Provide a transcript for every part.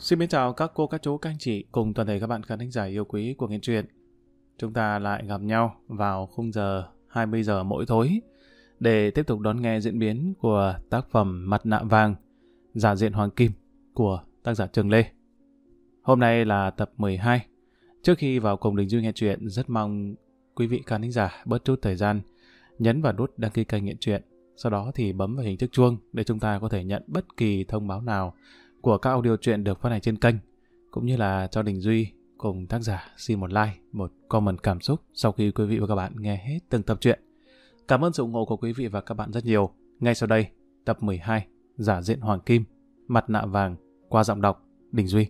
Xin mến chào các cô, các chú, các anh chị cùng toàn thể các bạn khán thính giả yêu quý của Nghe Truyện. Chúng ta lại gặp nhau vào khung giờ 20 giờ mỗi tối để tiếp tục đón nghe diễn biến của tác phẩm Mặt nạ vàng, giả diện Hoàng Kim của tác giả Trường Lê. Hôm nay là tập 12. Trước khi vào cùng Đình Duy nghe truyện, rất mong quý vị khán thính giả bớt chút thời gian nhấn vào nút đăng ký kênh Nghe Truyện. Sau đó thì bấm vào hình thức chuông để chúng ta có thể nhận bất kỳ thông báo nào của các audio truyện được phát hành trên kênh, cũng như là cho Đình Duy cùng tác giả xin một like, một comment cảm xúc sau khi quý vị và các bạn nghe hết từng tập truyện. Cảm ơn sự ủng hộ của quý vị và các bạn rất nhiều. Ngay sau đây, tập 12, giả diện Hoàng Kim, mặt nạ vàng, qua giọng đọc Đình Duy.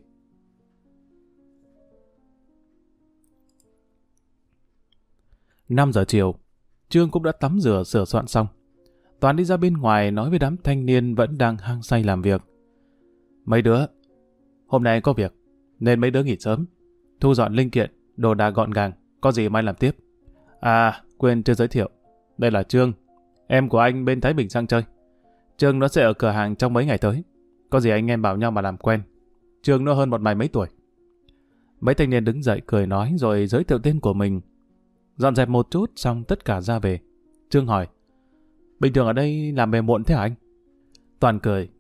Năm giờ chiều, Trương cũng đã tắm rửa sửa soạn xong. Toàn đi ra bên ngoài nói với đám thanh niên vẫn đang hăng say làm việc. Mấy đứa, hôm nay có việc, nên mấy đứa nghỉ sớm. Thu dọn linh kiện, đồ đạc gọn gàng, có gì mai làm tiếp. À, quên chưa giới thiệu. Đây là Trương, em của anh bên Thái Bình sang chơi. Trương nó sẽ ở cửa hàng trong mấy ngày tới. Có gì anh em bảo nhau mà làm quen. Trương nó hơn bọn mày mấy tuổi. Mấy thanh niên đứng dậy cười nói rồi giới thiệu tên của mình. Dọn dẹp một chút xong tất cả ra về. Trương hỏi, bình thường ở đây làm về muộn thế hả anh? Toàn cười.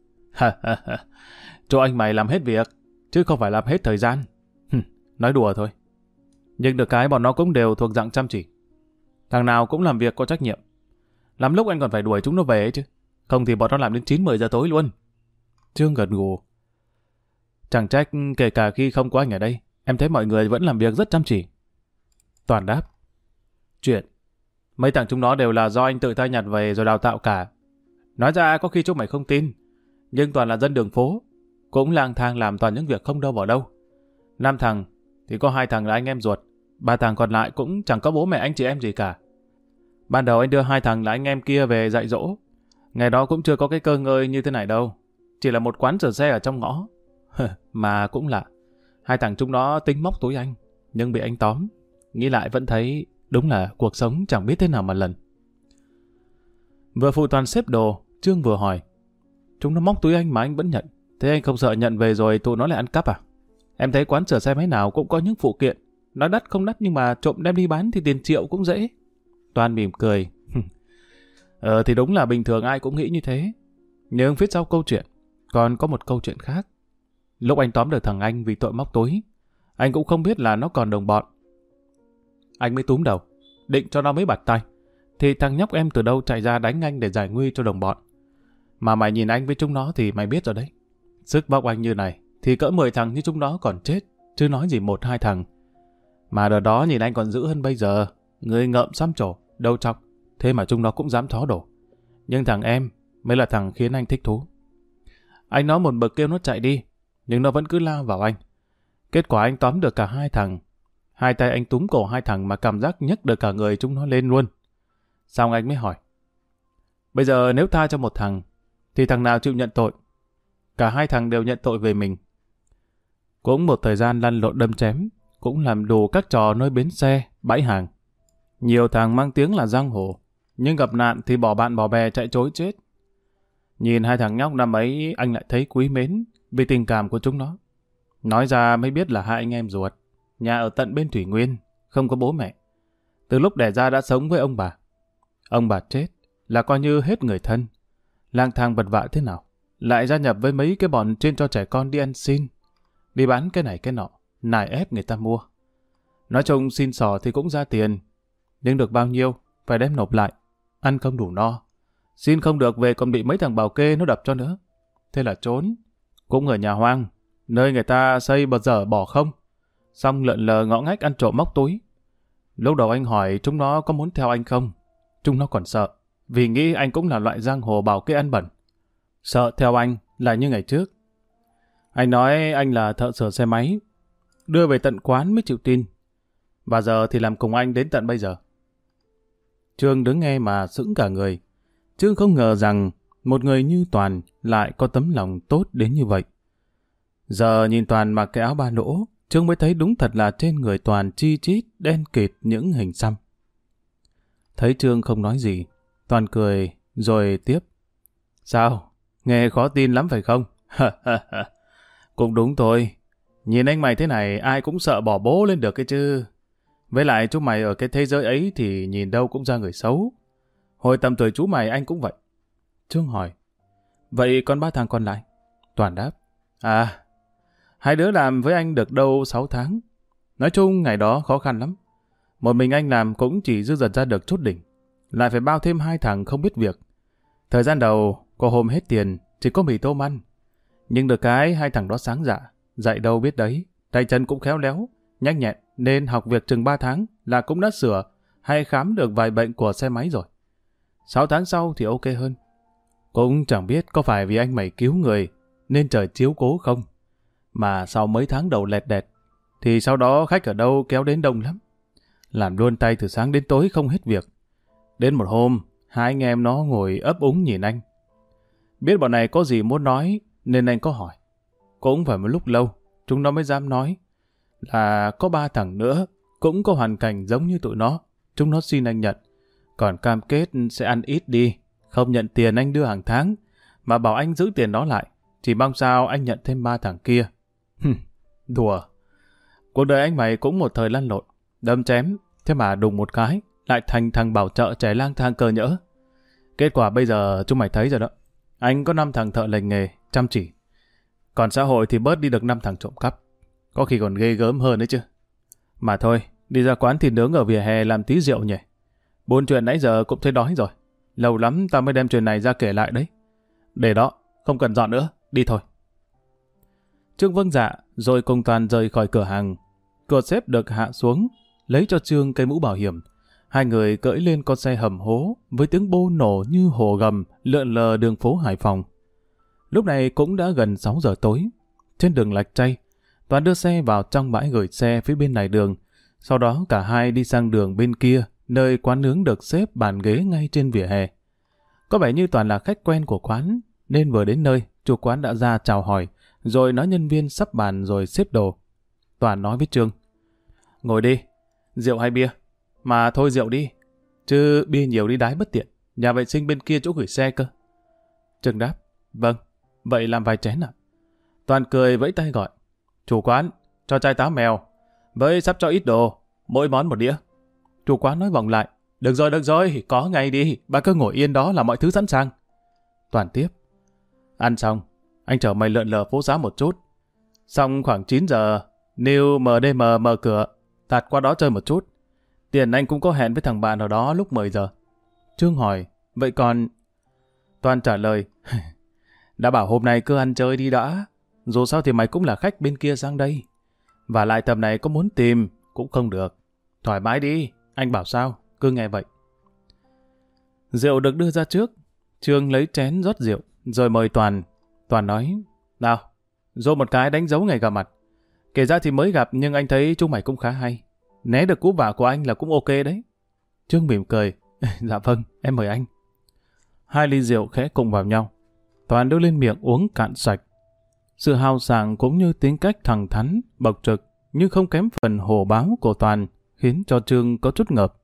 Chỗ anh mày làm hết việc, chứ không phải làm hết thời gian. Nói đùa thôi. Nhưng được cái bọn nó cũng đều thuộc dạng chăm chỉ. Thằng nào cũng làm việc có trách nhiệm. Lắm lúc anh còn phải đuổi chúng nó về ấy chứ. Không thì bọn nó làm đến 9-10 giờ tối luôn. Trương gật gù. Chẳng trách kể cả khi không có anh ở đây, em thấy mọi người vẫn làm việc rất chăm chỉ. Toàn đáp. Chuyện mấy thằng chúng nó đều là do anh tự tay nhặt về rồi đào tạo cả. Nói ra có khi chúng mày không tin, nhưng toàn là dân đường phố, cũng lang thang làm toàn những việc không đâu vào đâu. 5 thằng thì có 2 thằng là anh em ruột, 3 thằng còn lại cũng chẳng có bố mẹ anh chị em gì cả. Ban đầu anh đưa 2 thằng là anh em kia về dạy dỗ. Ngày đó cũng chưa có cái cơ ngơi như thế này đâu, chỉ là một quán rửa xe ở trong ngõ. Mà cũng lạ, 2 thằng chúng nó tính móc túi anh, nhưng bị anh tóm. Nghĩ lại vẫn thấy đúng là cuộc sống chẳng biết thế nào mà lần. Vừa phụ Toàn xếp đồ, Trương vừa hỏi, chúng nó móc túi anh mà anh vẫn nhận, thế anh không sợ nhận về rồi tụi nó lại ăn cắp à? Em thấy quán sửa xe máy nào cũng có những phụ kiện, nói đắt không đắt nhưng mà trộm đem đi bán thì tiền triệu cũng dễ. Toàn mỉm cười. Thì đúng là bình thường ai cũng nghĩ như thế. Nhưng phía sau câu chuyện còn có một câu chuyện khác. Lúc anh tóm được thằng anh vì tội móc túi, anh cũng không biết là nó còn đồng bọn. Anh mới túm đầu, định cho nó mấy bạt tay, thì thằng nhóc em từ đâu chạy ra đánh anh để giải nguy cho đồng bọn. Mà mày nhìn anh với chúng nó thì mày biết rồi đấy. Sức bóc anh như này thì cỡ 10 thằng như chúng nó còn chết, chứ nói gì 1-2 thằng. Mà đợt đó nhìn anh còn dữ hơn bây giờ, người ngợm xăm trổ, đầu trọc, thế mà chúng nó cũng dám thó đổ. Nhưng thằng em mới là thằng khiến anh thích thú. Anh nói một bậc kêu nó chạy đi, nhưng nó vẫn cứ lao vào anh. Kết quả anh tóm được cả 2 thằng. 2 tay anh túm cổ 2 thằng mà cảm giác nhấc được cả người chúng nó lên luôn. Xong anh mới hỏi, bây giờ nếu tha cho một thằng, thì thằng nào chịu nhận tội? Cả 2 thằng đều nhận tội về mình. Cũng một thời gian lăn lộn đâm chém, cũng làm đủ các trò nơi bến xe, bãi hàng. Nhiều thằng mang tiếng là giang hồ, nhưng gặp nạn thì bỏ bạn bỏ bè chạy trối chết. Nhìn 2 thằng nhóc năm ấy, anh lại thấy quý mến vì tình cảm của chúng nó. Nói ra mới biết là 2 anh em ruột, nhà ở tận bên Thủy Nguyên, không có bố mẹ. Từ lúc đẻ ra đã sống với ông bà. Ông bà chết là coi như hết người thân. Lang thang vật vã thế nào, lại gia nhập với mấy cái bọn chuyên cho trẻ con đi ăn xin, đi bán cái này cái nọ, nài ép người ta mua. Nói chung xin sò thì cũng ra tiền, nhưng được bao nhiêu phải đem nộp lại, ăn không đủ no. Xin không được về còn bị mấy thằng bảo kê nó đập cho nữa. Thế là trốn, cũng ở nhà hoang, nơi người ta xây bờ dở bỏ không, xong lợn lờ ngõ ngách ăn trộm móc túi. Lúc đầu anh hỏi chúng nó có muốn theo anh không, chúng nó còn sợ, vì nghĩ anh cũng là loại giang hồ bảo kê ăn bẩn. Sợ theo anh là như ngày trước. Anh nói anh là thợ sửa xe máy, đưa về tận quán mới chịu tin. Và giờ thì làm cùng anh đến tận bây giờ. Trương đứng nghe mà sững cả người. Trương không ngờ rằng một người như Toàn lại có tấm lòng tốt đến như vậy. Giờ nhìn Toàn mặc cái áo ba lỗ, Trương mới thấy đúng thật là trên người Toàn chi chít đen kịt những hình xăm. Thấy Trương không nói gì, Toàn cười rồi tiếp. Sao? Nghe khó tin lắm phải không? Cũng đúng thôi. Nhìn anh mày thế này ai cũng sợ bỏ bố lên được cái chứ. Với lại chú mày ở cái thế giới ấy thì nhìn đâu cũng ra người xấu. Hồi tầm tuổi chú mày anh cũng vậy. Trương hỏi. Vậy còn 3 thằng còn lại? Toàn đáp. À, 2 đứa làm với anh được đâu 6 tháng. Nói chung ngày đó khó khăn lắm. Một mình anh làm cũng chỉ dư dật ra được chút đỉnh. Lại phải bao thêm 2 thằng không biết việc. Thời gian đầu, có hôm hết tiền, chỉ có mì tôm ăn. Nhưng được cái 2 thằng đó sáng dạ, dạy đâu biết đấy, tay chân cũng khéo léo, nhanh nhẹn, nên học việc chừng 3 tháng là cũng đã sửa hay khám được vài bệnh của xe máy rồi. 6 tháng sau thì ok hơn. Cũng chẳng biết có phải vì anh mày cứu người nên trời chiếu cố không. Mà sau mấy tháng đầu lẹt đẹt, thì sau đó khách ở đâu kéo đến đông lắm. Làm luôn tay từ sáng đến tối không hết việc. Đến một hôm, 2 anh em nó ngồi ấp úng nhìn anh. Biết bọn này có gì muốn nói nên anh có hỏi. Cũng phải một lúc lâu, chúng nó mới dám nói là có 3 thằng nữa cũng có hoàn cảnh giống như tụi nó. Chúng nó xin anh nhận, còn cam kết sẽ ăn ít đi, không nhận tiền anh đưa hàng tháng, mà bảo anh giữ tiền đó lại, chỉ mong sao anh nhận thêm 3 thằng kia. Đùa. Cuộc đời anh mày cũng một thời lăn lộn, đâm chém, thế mà đùng một cái, lại thành thằng bảo trợ trẻ lang thang cơ nhỡ. Kết quả bây giờ chúng mày thấy rồi đó. Anh có 5 thằng thợ lành nghề, chăm chỉ. Còn xã hội thì bớt đi được 5 thằng trộm cắp. Có khi còn ghê gớm hơn đấy chứ. Mà thôi, đi ra quán thịt nướng ở vỉa hè làm tí rượu nhỉ. Buôn chuyện nãy giờ cũng thấy đói rồi. Lâu lắm tao mới đem chuyện này ra kể lại đấy. Để đó, không cần dọn nữa, đi thôi. Trương vâng dạ, rồi cùng Toàn rời khỏi cửa hàng. Cửa xếp được hạ xuống, lấy cho Trương cây mũ bảo hiểm. 2 người cưỡi lên con xe hầm hố với tiếng bô nổ như hồ gầm lượn lờ đường phố Hải Phòng. Lúc này cũng đã gần 6 giờ tối. Trên đường Lạch Tray, Toàn đưa xe vào trong bãi gửi xe phía bên này đường. Sau đó cả hai đi sang đường bên kia, nơi quán nướng được xếp bàn ghế ngay trên vỉa hè. Có vẻ như Toàn là khách quen của quán, nên vừa đến nơi, chủ quán đã ra chào hỏi, rồi nói nhân viên sắp bàn rồi xếp đồ. Toàn nói với Trương. Ngồi đi, rượu hay bia? Mà thôi rượu đi, chứ bia nhiều đi đái bất tiện, nhà vệ sinh bên kia chỗ gửi xe cơ. Trương đáp. Vâng, vậy làm vài chén ạ. Toàn cười vẫy tay gọi. Chủ quán, cho chai táo mèo, với sắp cho ít đồ, mỗi món 1 đĩa. Chủ quán nói vòng lại. Được rồi, có ngay đi, bà cứ ngồi yên đó là mọi thứ sẵn sàng. Toàn tiếp. Ăn xong, anh chở mày lượn lờ phố xá một chút. Xong khoảng 9 giờ, New MDM mở cửa, tạt qua đó chơi một chút. Tiền anh cũng có hẹn với thằng bạn ở đó lúc 10 giờ. Trương hỏi, vậy còn... Toàn trả lời, đã bảo hôm nay cứ ăn chơi đi đã. Dù sao thì mày cũng là khách bên kia sang đây. Và lại tầm này có muốn tìm cũng không được. Thoải mái đi, anh bảo sao, cứ nghe vậy. Rượu được đưa ra trước. Trương lấy chén rót rượu, rồi mời Toàn. Toàn nói, nào, dô một cái đánh dấu ngày gặp mặt. Kể ra thì mới gặp nhưng anh thấy chúng mày cũng khá hay. Né được cú vả của anh là cũng ok đấy. Trương mỉm cười. Dạ vâng, em mời anh. 2 ly rượu khẽ cùng vào nhau. Toàn đưa lên miệng uống cạn sạch. Sự hào sảng cũng như tính cách thẳng thắn, bộc trực, nhưng không kém phần hổ báo của Toàn, khiến cho Trương có chút ngợp.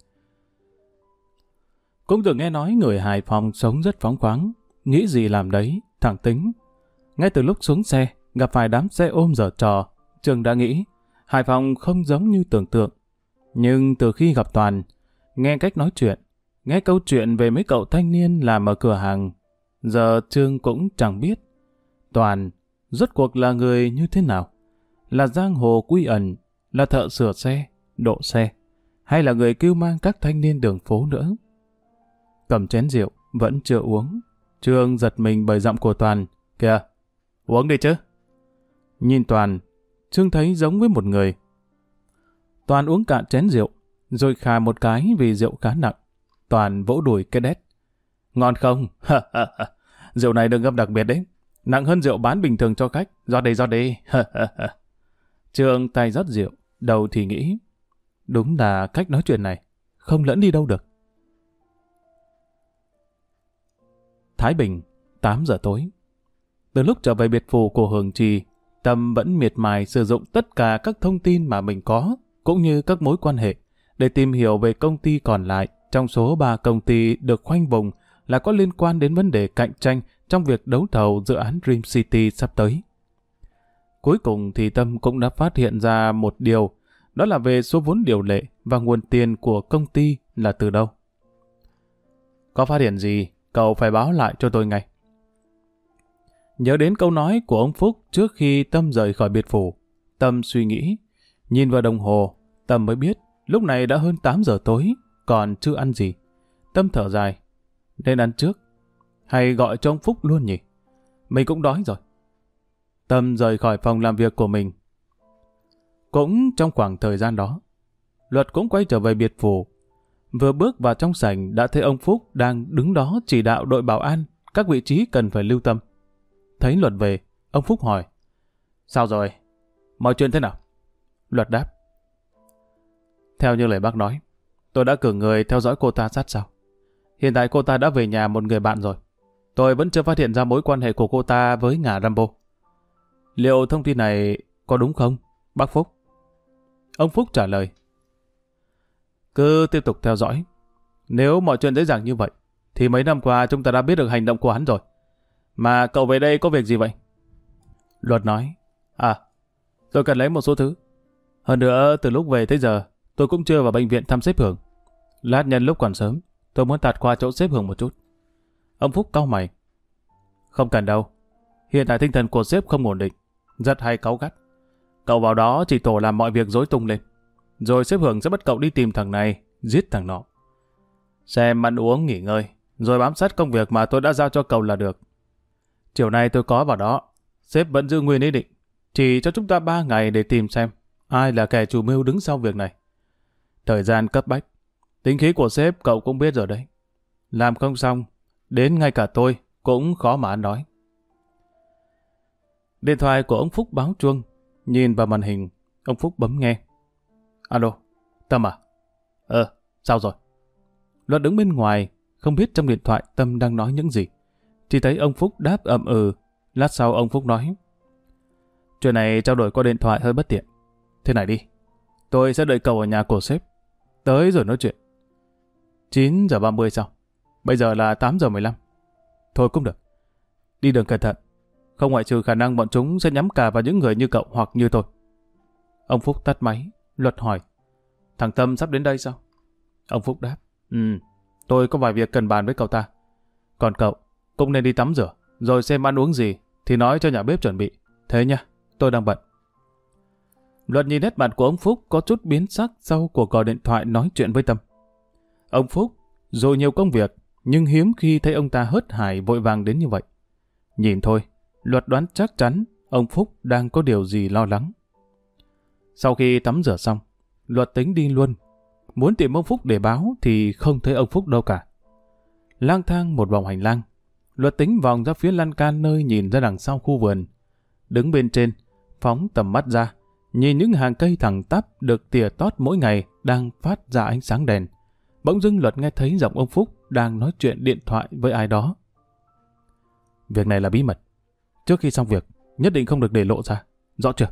Cũng từng nghe nói người Hải Phòng sống rất phóng khoáng, nghĩ gì làm đấy, thẳng tính. Ngay từ lúc xuống xe, gặp phải đám xe ôm giở trò, Trương đã nghĩ Hải Phòng không giống như tưởng tượng. Nhưng từ khi gặp Toàn, nghe cách nói chuyện, nghe câu chuyện về mấy cậu thanh niên làm ở cửa hàng, giờ Trương cũng chẳng biết Toàn rốt cuộc là người như thế nào. Là giang hồ quy ẩn, là thợ sửa xe, độ xe, hay là người cưu mang các thanh niên đường phố nữa. Cầm chén rượu, vẫn chưa uống. Trương giật mình bởi giọng của Toàn. Kìa, uống đi chứ. Nhìn Toàn, Trương thấy giống với một người. Toàn uống cạn chén rượu, rồi khà một cái vì rượu khá nặng. Toàn vỗ đùi cái đét. Ngon không? Rượu này được ngâm đặc biệt đấy. Nặng hơn rượu bán bình thường cho khách. Rót đi. Trương tay rót rượu, đầu thì nghĩ. Đúng là cách nói chuyện này, không lẫn đi đâu được. Thái Bình, 8 giờ tối. Từ lúc trở về biệt phủ của Hường Trì, Tâm vẫn miệt mài sử dụng tất cả các thông tin mà mình có, cũng như các mối quan hệ, để tìm hiểu về công ty còn lại trong số 3 công ty được khoanh vùng là có liên quan đến vấn đề cạnh tranh trong việc đấu thầu dự án Dream City sắp tới. Cuối cùng thì Tâm cũng đã phát hiện ra một điều, đó là về số vốn điều lệ và nguồn tiền của công ty là từ đâu. Có phát hiện gì, cậu phải báo lại cho tôi ngay. Nhớ đến câu nói của ông Phúc trước khi Tâm rời khỏi biệt phủ, Tâm suy nghĩ, nhìn vào đồng hồ, Tâm mới biết lúc này đã hơn 8 giờ tối, còn chưa ăn gì. Tâm thở dài, nên ăn trước, hay gọi cho ông Phúc luôn nhỉ? Mình cũng đói rồi. Tâm rời khỏi phòng làm việc của mình. Cũng trong khoảng thời gian đó, Luật cũng quay trở về biệt phủ. Vừa bước vào trong sảnh đã thấy ông Phúc đang đứng đó chỉ đạo đội bảo an các vị trí cần phải lưu tâm. Thấy Luật về, ông Phúc hỏi, sao rồi? Mọi chuyện thế nào? Luật đáp, theo như lời bác nói, tôi đã cử người theo dõi cô ta sát sao. Hiện tại cô ta đã về nhà một người bạn rồi. Tôi vẫn chưa phát hiện ra mối quan hệ của cô ta với ngả Rambo. Liệu thông tin này có đúng không, bác Phúc? Ông Phúc trả lời, cứ tiếp tục theo dõi. Nếu mọi chuyện dễ dàng như vậy, thì mấy năm qua chúng ta đã biết được hành động của hắn rồi. Mà cậu về đây có việc gì vậy? Luật nói, tôi cần lấy một số thứ. Hơn nữa, từ lúc về tới giờ, tôi cũng chưa vào bệnh viện thăm sếp Hưởng. Lát nhân lúc còn sớm, tôi muốn tạt qua chỗ sếp Hưởng một chút. Ông Phúc cau mày, không cần đâu. Hiện tại tinh thần của sếp không ổn định, rất hay cáu gắt. Cậu vào đó chỉ tổ làm mọi việc rối tung lên. Rồi sếp Hưởng sẽ bắt cậu đi tìm thằng này, giết thằng nọ. Xem ăn uống nghỉ ngơi, rồi bám sát công việc mà tôi đã giao cho cậu là được. Chiều nay tôi có vào đó, sếp vẫn giữ nguyên ý định, chỉ cho chúng ta 3 ngày để tìm xem ai là kẻ chủ mưu đứng sau việc này. Thời gian cấp bách, tính khí của sếp cậu cũng biết rồi đấy. Làm không xong, đến ngay cả tôi cũng khó mà ăn nói. Điện thoại của ông Phúc báo chuông, nhìn vào màn hình, ông Phúc bấm nghe. Alo, Tâm à? Sao rồi? Luật đứng bên ngoài, không biết trong điện thoại Tâm đang nói những gì. Chỉ thấy ông Phúc đáp ậm ừ. Lát sau ông Phúc nói, chuyện này trao đổi qua điện thoại hơi bất tiện. Thế này đi, tôi sẽ đợi cậu ở nhà của sếp. Tới rồi nói chuyện. 9 giờ 30 sao? Bây giờ là 8 giờ 15. Thôi cũng được. Đi đường cẩn thận. Không ngoại trừ khả năng bọn chúng sẽ nhắm cả vào những người như cậu hoặc như tôi. Ông Phúc tắt máy. Luật hỏi, thằng Tâm sắp đến đây sao? Ông Phúc đáp, tôi có vài việc cần bàn với cậu ta. Còn cậu cũng nên đi tắm rửa, rồi xem ăn uống gì thì nói cho nhà bếp chuẩn bị. Thế nha, tôi đang bận. Luật nhìn nét mặt của ông Phúc có chút biến sắc sau cuộc gọi điện thoại nói chuyện với Tâm. Ông Phúc dù nhiều công việc, nhưng hiếm khi thấy ông ta hớt hải vội vàng đến như vậy. Nhìn thôi, Luật đoán chắc chắn ông Phúc đang có điều gì lo lắng. Sau khi tắm rửa xong, Luật tính đi luôn. Muốn tìm ông Phúc để báo thì không thấy ông Phúc đâu cả. Lang thang một vòng hành lang, Luật tính vòng ra phía lan can nơi nhìn ra đằng sau khu vườn. Đứng bên trên, phóng tầm mắt ra, nhìn những hàng cây thẳng tắp được tỉa tót mỗi ngày đang phát ra ánh sáng đèn. Bỗng dưng Luật nghe thấy giọng ông Phúc đang nói chuyện điện thoại với ai đó. Việc này là bí mật. Trước khi xong việc, nhất định không được để lộ ra. Rõ chưa?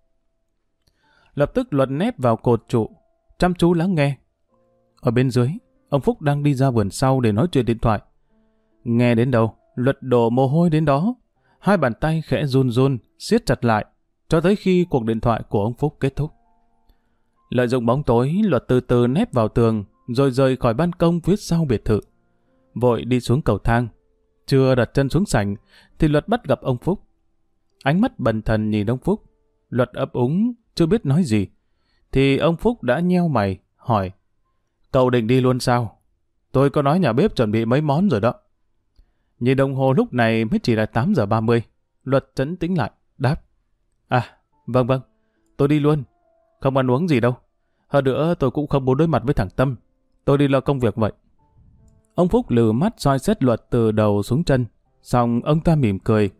Lập tức Luật nép vào cột trụ, chăm chú lắng nghe. Ở bên dưới, ông Phúc đang đi ra vườn sau để nói chuyện điện thoại. Nghe đến đâu, Luật đổ mồ hôi đến đó. Hai bàn tay khẽ run run, siết chặt lại, cho tới khi cuộc điện thoại của ông Phúc kết thúc. Lợi dụng bóng tối, Luật từ từ nép vào tường, rồi rời khỏi ban công phía sau biệt thự. Vội đi xuống cầu thang. Chưa đặt chân xuống sảnh, thì Luật bắt gặp ông Phúc. Ánh mắt bần thần nhìn ông Phúc. Luật ấp úng, chưa biết nói gì. Thì ông Phúc đã nheo mày, hỏi, cậu định đi luôn sao? Tôi có nói nhà bếp chuẩn bị mấy món rồi đó. Nhìn đồng hồ lúc này mới chỉ là 8 giờ 30. Luật trấn tĩnh lại, đáp, vâng, tôi đi luôn. Không ăn uống gì đâu. Hơn nữa tôi cũng không muốn đối mặt với thằng Tâm. Tôi đi lo công việc vậy. Ông Phúc lừ mắt soi xét Luật từ đầu xuống chân. Xong ông ta mỉm cười.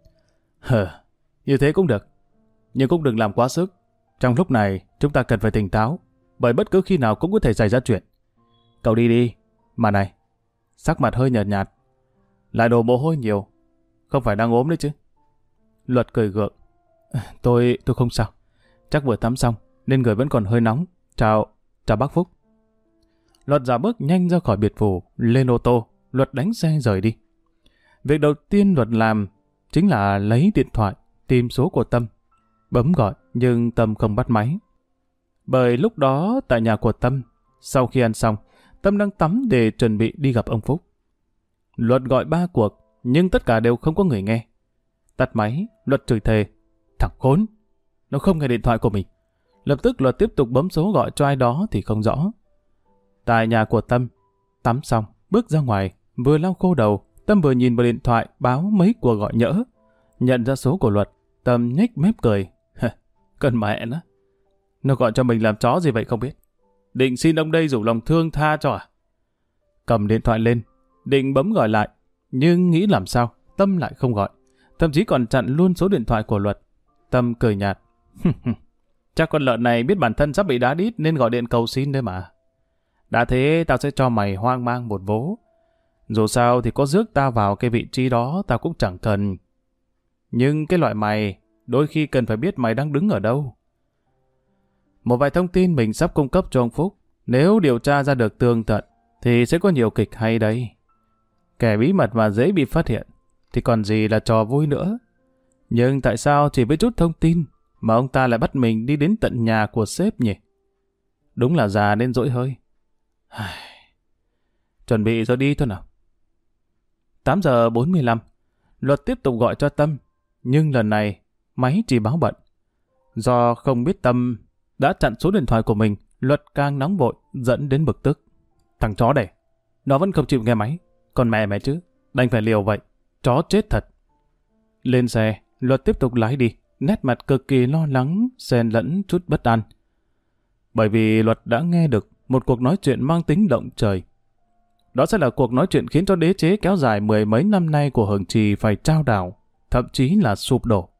Như thế cũng được. Nhưng cũng đừng làm quá sức. Trong lúc này chúng ta cần phải tỉnh táo. Bởi bất cứ khi nào cũng có thể xảy ra chuyện. Cậu đi đi. Mà này, sắc mặt hơi nhợt nhạt. Lại đổ mồ hôi nhiều. Không phải đang ốm đấy chứ? Luật cười gượng. Tôi không sao. Chắc vừa tắm xong nên người vẫn còn hơi nóng. Chào bác Phúc. Luật dạo bước nhanh ra khỏi biệt phủ, lên ô tô. Luật đánh xe rời đi. Việc đầu tiên Luật làm chính là lấy điện thoại, tìm số của Tâm, bấm gọi nhưng Tâm không bắt máy. Bởi lúc đó tại nhà của Tâm, sau khi ăn xong, Tâm đang tắm để chuẩn bị đi gặp ông Phúc. Luật gọi 3 cuộc, nhưng tất cả đều không có người nghe. Tắt máy, Luật chửi thề. Thằng khốn, nó không nghe điện thoại của mình. Lập tức Luật tiếp tục bấm số gọi cho ai đó thì không rõ. Tại nhà của Tâm, tắm xong, bước ra ngoài, vừa lau khô đầu, Tâm vừa nhìn vào điện thoại báo mấy cuộc gọi nhỡ. Nhận ra số của Luật, Tâm nhếch mép cười. Cần mẹ nó gọi cho mình làm chó gì vậy không biết. Định xin ông đây rủ lòng thương tha cho à? Cầm điện thoại lên, định bấm gọi lại, nhưng nghĩ làm sao, Tâm lại không gọi. Thậm chí còn chặn luôn số điện thoại của Luật. Tâm cười nhạt. Chắc con lợn này biết bản thân sắp bị đá đít nên gọi điện cầu xin đấy mà. Đã thế tao sẽ cho mày hoang mang một vố. Dù sao thì có rước tao vào cái vị trí đó tao cũng chẳng cần. Nhưng cái loại mày đôi khi cần phải biết mày đang đứng ở đâu. Một vài thông tin mình sắp cung cấp cho ông Phúc, nếu điều tra ra được tường tận thì sẽ có nhiều kịch hay đấy. Kẻ bí mật mà dễ bị phát hiện thì còn gì là trò vui nữa. Nhưng tại sao chỉ với chút thông tin mà ông ta lại bắt mình đi đến tận nhà của sếp nhỉ? Đúng là già nên dỗi hơi. Chuẩn bị rồi đi thôi nào. 8 giờ 45, Luật tiếp tục gọi cho Tâm, nhưng lần này máy chỉ báo bận. Do không biết Tâm đã chặn số điện thoại của mình, Luật càng nóng vội, dẫn đến bực tức. Thằng chó này, nó vẫn không chịu nghe máy. Còn mẹ chứ, đành phải liều vậy. Chó chết thật. Lên xe, Luật tiếp tục lái đi, nét mặt cực kỳ lo lắng, xen lẫn chút bất an. Bởi vì Luật đã nghe được một cuộc nói chuyện mang tính động trời. Đó sẽ là cuộc nói chuyện khiến cho đế chế kéo dài 10 mấy năm nay của Hường Trì phải trao đảo, thậm chí là sụp đổ.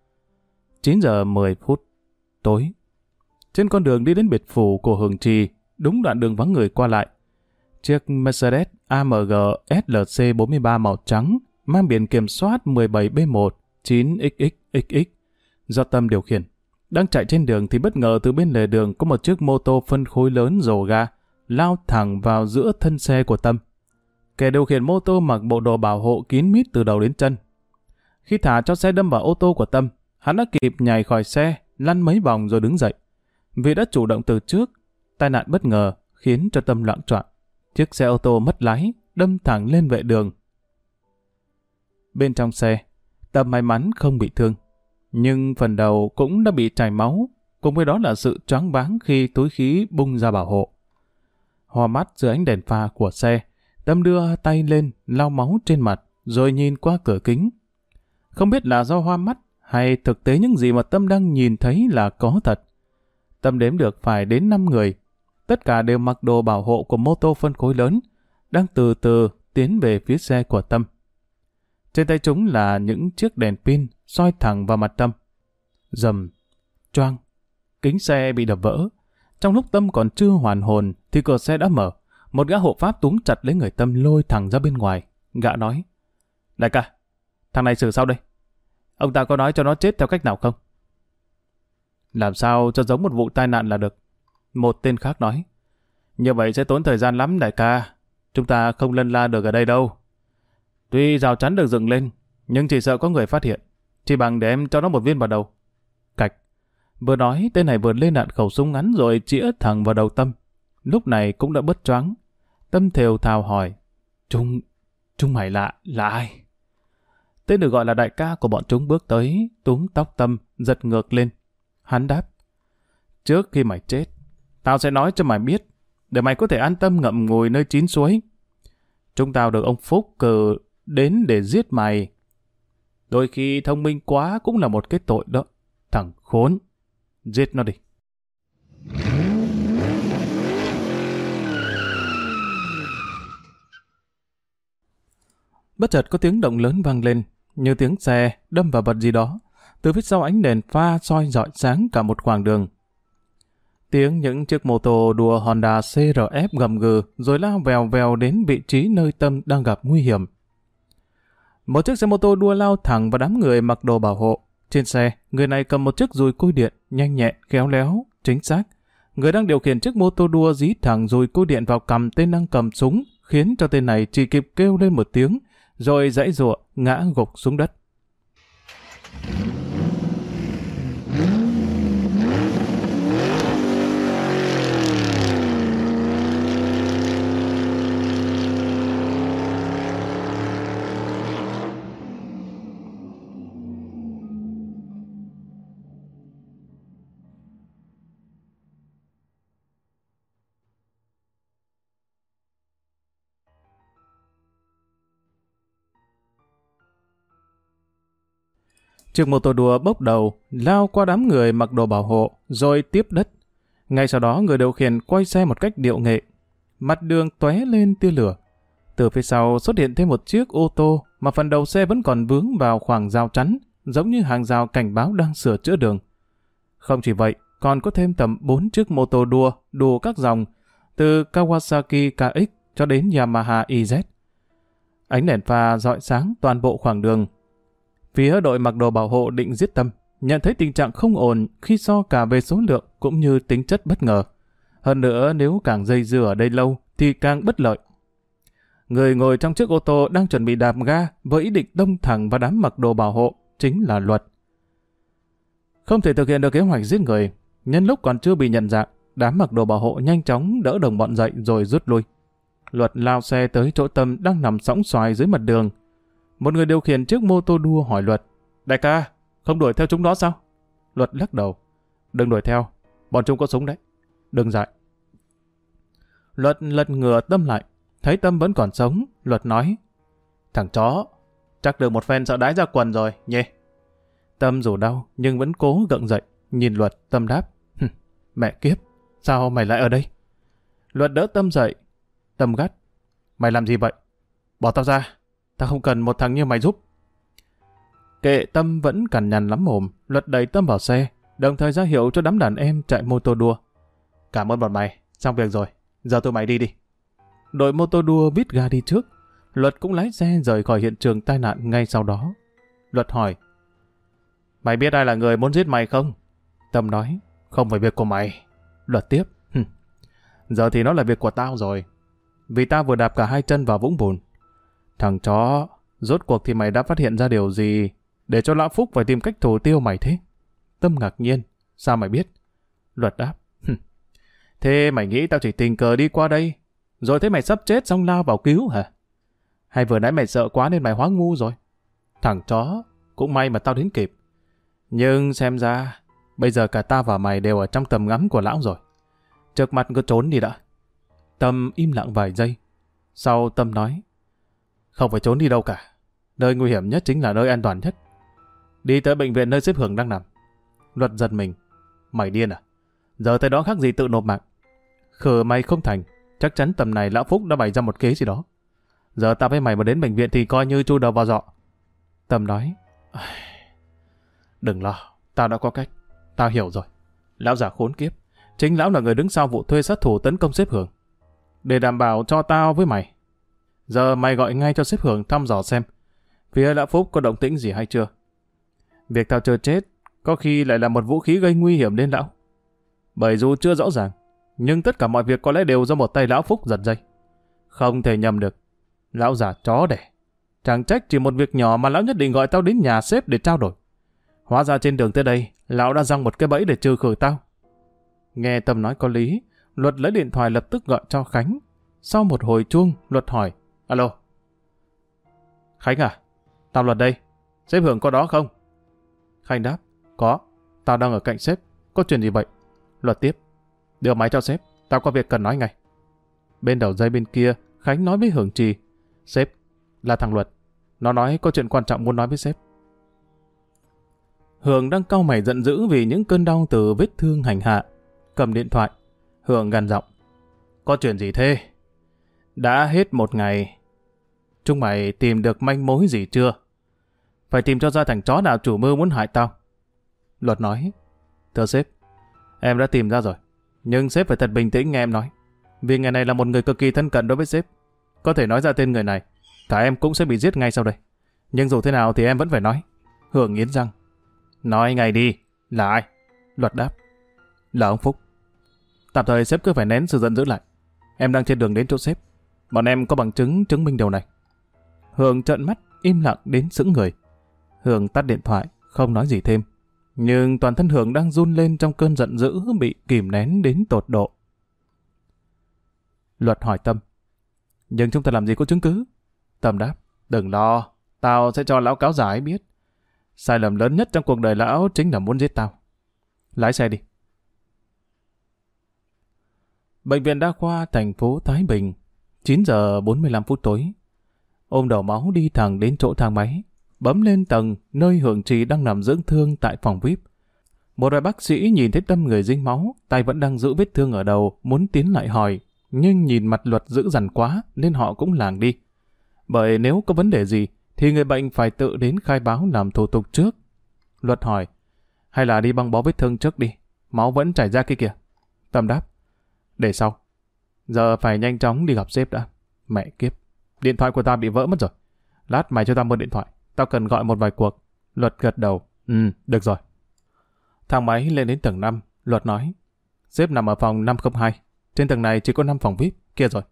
9 giờ 10 phút tối. Trên con đường đi đến biệt phủ của Hường Trì, đúng đoạn đường vắng người qua lại, chiếc Mercedes AMG SLC 43 màu trắng mang biển kiểm soát 17B1 9XXXX do Tâm điều khiển. Đang chạy trên đường thì bất ngờ từ bên lề đường có một chiếc mô tô phân khối lớn rồ ga lao thẳng vào giữa thân xe của Tâm. Kẻ điều khiển mô tô mặc bộ đồ bảo hộ kín mít từ đầu đến chân. Khi thả cho xe đâm vào ô tô của Tâm, hắn đã kịp nhảy khỏi xe, lăn mấy vòng rồi đứng dậy. Vì đã chủ động từ trước, tai nạn bất ngờ khiến cho Tâm loạng choạng. Chiếc xe ô tô mất lái, đâm thẳng lên vệ đường. Bên trong xe, Tâm may mắn không bị thương, nhưng phần đầu cũng đã bị chảy máu, cùng với đó là sự choáng váng khi túi khí bung ra bảo hộ. Hoa mắt dưới ánh đèn pha của xe, Tâm đưa tay lên lau máu trên mặt, rồi nhìn qua cửa kính. Không biết là do hoa mắt hay thực tế những gì mà Tâm đang nhìn thấy là có thật. Tâm đếm được phải đến 5 người. Tất cả đều mặc đồ bảo hộ của mô tô phân khối lớn, đang từ từ tiến về phía xe của Tâm. Trên tay chúng là những chiếc đèn pin soi thẳng vào mặt Tâm. Rầm, choang, kính xe bị đập vỡ. Trong lúc Tâm còn chưa hoàn hồn thì cửa xe đã mở. Một gã hộ pháp túm chặt lấy người Tâm lôi thẳng ra bên ngoài. Gã nói: Đại ca, thằng này xử sao đây? Ông ta có nói cho nó chết theo cách nào không? Làm sao cho giống một vụ tai nạn là được. Một tên khác nói: Như vậy sẽ tốn thời gian lắm đại ca. Chúng ta không lân la được ở đây đâu. Tuy rào chắn được dựng lên, nhưng chỉ sợ có người phát hiện. Chỉ bằng để em cho nó một viên vào đầu. Cạch. Vừa nói, tên này vừa lên đạn khẩu súng ngắn rồi chĩa thẳng vào đầu Tâm. Lúc này cũng đã bớt choáng. Tâm thều thào hỏi: Chúng mày là ai? Tên được gọi là đại ca của bọn chúng bước tới, túm tóc Tâm, giật ngược lên. Hắn đáp: Trước khi mày chết, tao sẽ nói cho mày biết, để mày có thể an tâm ngậm ngùi nơi chín suối. Chúng tao được ông Phúc cử đến để giết mày. Đôi khi thông minh quá cũng là một cái tội đó. Thằng khốn, giết nó đi. Bất chợt có tiếng động lớn vang lên, như tiếng xe đâm vào vật gì đó. Từ phía sau ánh đèn pha soi rọi sáng cả một khoảng đường. Tiếng những chiếc mô tô đua Honda CRF gầm gừ rồi lao vèo vèo đến vị trí nơi Tâm đang gặp nguy hiểm. Một chiếc xe mô tô đua lao thẳng vào đám người mặc đồ bảo hộ. Trên xe, người này cầm một chiếc dùi cui điện, nhanh nhẹn, khéo léo, chính xác. Người đang điều khiển chiếc mô tô đua dí thẳng dùi cui điện vào cằm tên đang cầm súng, khiến cho tên này chỉ kịp kêu lên một tiếng, rồi giãy giụa ngã gục xuống đất. Chiếc mô tô đua bốc đầu, lao qua đám người mặc đồ bảo hộ, rồi tiếp đất. Ngay sau đó người điều khiển quay xe một cách điệu nghệ. Mặt đường tóe lên tia lửa. Từ phía sau xuất hiện thêm một chiếc ô tô mà phần đầu xe vẫn còn vướng vào khoảng rào chắn, giống như hàng rào cảnh báo đang sửa chữa đường. Không chỉ vậy, còn có thêm tầm 4 chiếc mô tô đua đủ các dòng, từ Kawasaki KX cho đến Yamaha EZ. Ánh đèn pha rọi sáng toàn bộ khoảng đường. Phía đội mặc đồ bảo hộ định giết Tâm, nhận thấy tình trạng không ổn khi so cả về số lượng cũng như tính chất bất ngờ. Hơn nữa nếu càng dây dưa ở đây lâu thì càng bất lợi. Người ngồi trong chiếc ô tô đang chuẩn bị đạp ga với ý định đâm thẳng vào đám mặc đồ bảo hộ chính là Luật. Không thể thực hiện được kế hoạch giết người, nhân lúc còn chưa bị nhận dạng, đám mặc đồ bảo hộ nhanh chóng đỡ đồng bọn dậy rồi rút lui. Luật lao xe tới chỗ Tâm đang nằm sõng xoài dưới mặt đường. Một người điều khiển chiếc mô tô đua hỏi Luật: "Đại ca, không đuổi theo chúng đó sao?" Luật lắc đầu: "Đừng đuổi theo, bọn chúng có súng đấy. Đừng dại." Luật lật ngửa Tâm lại, thấy Tâm vẫn còn sống. Luật nói: "Thằng chó, chắc được một phen sợ đái ra quần rồi nhỉ?" Tâm dù đau nhưng vẫn cố gượng dậy. Nhìn Luật, Tâm đáp: "Mẹ kiếp, sao mày lại ở đây?" Luật đỡ Tâm dậy. Tâm gắt: "Mày làm gì vậy? Bỏ tao ra, tao không cần một thằng như mày giúp." Kệ Tâm vẫn cằn nhằn lắm mồm. Luật đẩy Tâm vào xe, đồng thời ra hiệu cho đám đàn em chạy mô tô đua: "Cảm ơn bọn mày, xong việc rồi, giờ tụi mày đi đi." Đội mô tô đua vít ga đi trước. Luật cũng lái xe rời khỏi hiện trường tai nạn ngay sau đó. Luật hỏi: "Mày biết ai là người muốn giết mày không?" Tâm nói: "Không phải việc của mày." Luật tiếp: "Giờ thì nó là việc của tao rồi, vì tao vừa đạp cả hai chân vào vũng bùn." "Thằng chó, rốt cuộc thì mày đã phát hiện ra điều gì để cho Lão Phúc phải tìm cách thủ tiêu mày thế?" Tâm ngạc nhiên: "Sao mày biết?" Luật đáp: "Thế mày nghĩ tao chỉ tình cờ đi qua đây, rồi thấy mày sắp chết xong lao vào cứu hả? Hay vừa nãy mày sợ quá nên mày hóa ngu rồi?" "Thằng chó, cũng may mà tao đến kịp. Nhưng xem ra, bây giờ cả tao và mày đều ở trong tầm ngắm của lão rồi. Trước mặt cứ trốn đi đã." Tâm im lặng vài giây. Sau Tâm nói: "Không phải trốn đi đâu cả. Nơi nguy hiểm nhất chính là nơi an toàn nhất. Đi tới bệnh viện nơi xếp Hường đang nằm." Luật giật mình: "Mày điên à? Giờ tới đó khác gì tự nộp mạng. Khờ mày không thành, chắc chắn tầm này Lão Phúc đã bày ra một kế gì đó. Giờ tao với mày mà đến bệnh viện thì coi như chui đầu vào giọ." Tâm nói: "Đừng lo, tao đã có cách. Tao hiểu rồi. Lão già khốn kiếp, chính lão là người đứng sau vụ thuê sát thủ tấn công xếp Hường. Để đảm bảo cho tao với mày, giờ mày gọi ngay cho xếp Hường thăm dò xem phía Lão Phúc có động tĩnh gì hay chưa. Việc tao chưa chết có khi lại là một vũ khí gây nguy hiểm đến lão. Bởi dù chưa rõ ràng, nhưng tất cả mọi việc có lẽ đều do một tay Lão Phúc giật dây. Không thể nhầm được. Lão già chó đẻ. Chẳng trách chỉ một việc nhỏ mà lão nhất định gọi tao đến nhà sếp để trao đổi. Hóa ra trên đường tới đây, lão đã giăng một cái bẫy để trừ khử tao." Nghe Tâm nói có lý, Luật lấy điện thoại lập tức gọi cho Khánh. Sau một hồi chuông, Luật hỏi: "Alo." "Khánh à, tao Luật đây. Sếp Hưởng có đó không?" Khánh đáp: "Có, tao đang ở cạnh sếp. Có chuyện gì vậy?" Luật tiếp: "Đưa máy cho sếp, tao có việc cần nói ngay." Bên đầu dây bên kia, Khánh nói với Hưởng Trì: "Sếp, là thằng Luật. Nó nói có chuyện quan trọng muốn nói với sếp." Hưởng đang cau mày giận dữ vì những cơn đau từ vết thương hành hạ. Cầm điện thoại, Hưởng gằn giọng: "Có chuyện gì thế? Đã hết một ngày. Chúng mày tìm được manh mối gì chưa? Phải tìm cho ra thằng chó nào chủ mưu muốn hại tao." Luật nói: "Thưa sếp, em đã tìm ra rồi. Nhưng sếp phải thật bình tĩnh nghe em nói. Vì người này là một người cực kỳ thân cận đối với sếp. Có thể nói ra tên người này, cả em cũng sẽ bị giết ngay sau đây. Nhưng dù thế nào thì em vẫn phải nói." Hưởng nghiến răng: "Nói ngay đi, là ai?" Luật đáp: "Là ông Phúc. Tạm thời sếp cứ phải nén sự giận dữ lại. Em đang trên đường đến chỗ sếp. Bọn em có bằng chứng chứng minh điều này." Hưởng trợn mắt, im lặng đến sững người. Hưởng tắt điện thoại, không nói gì thêm. Nhưng toàn thân Hưởng đang run lên trong cơn giận dữ bị kìm nén đến tột độ. Luật hỏi Tâm: "Nhưng chúng ta làm gì có chứng cứ?" Tâm đáp: "Đừng lo, tao sẽ cho lão cáo già ấy biết. Sai lầm lớn nhất trong cuộc đời lão chính là muốn giết tao. Lái xe đi." Bệnh viện Đa khoa thành phố Thái Bình, 9 giờ 45 phút tối. Ôm đầu máu đi thẳng đến chỗ thang máy. bấm lên tầng nơi Hưởng Trì đang nằm dưỡng thương tại phòng VIP. Một vài bác sĩ nhìn thấy Tâm người dính máu, tay vẫn đang giữ vết thương ở đầu, muốn tiến lại hỏi, nhưng nhìn mặt Luật dữ dằn quá nên họ cũng lảng đi. Bởi nếu có vấn đề gì thì người bệnh phải tự đến khai báo làm thủ tục trước. Luật hỏi, hay là đi băng bó vết thương trước đi, máu vẫn chảy ra kia kìa. Tâm đáp, để sau. Giờ phải nhanh chóng đi gặp sếp đã. Mẹ kiếp, điện thoại của ta bị vỡ mất rồi. Lát mày cho tao mượn điện thoại, tao cần gọi một vài cuộc. Luật gật đầu, được rồi. Thang máy lên đến tầng 5, Luật nói, sếp nằm ở phòng 502, trên tầng này chỉ có 5 phòng VIP, kia rồi.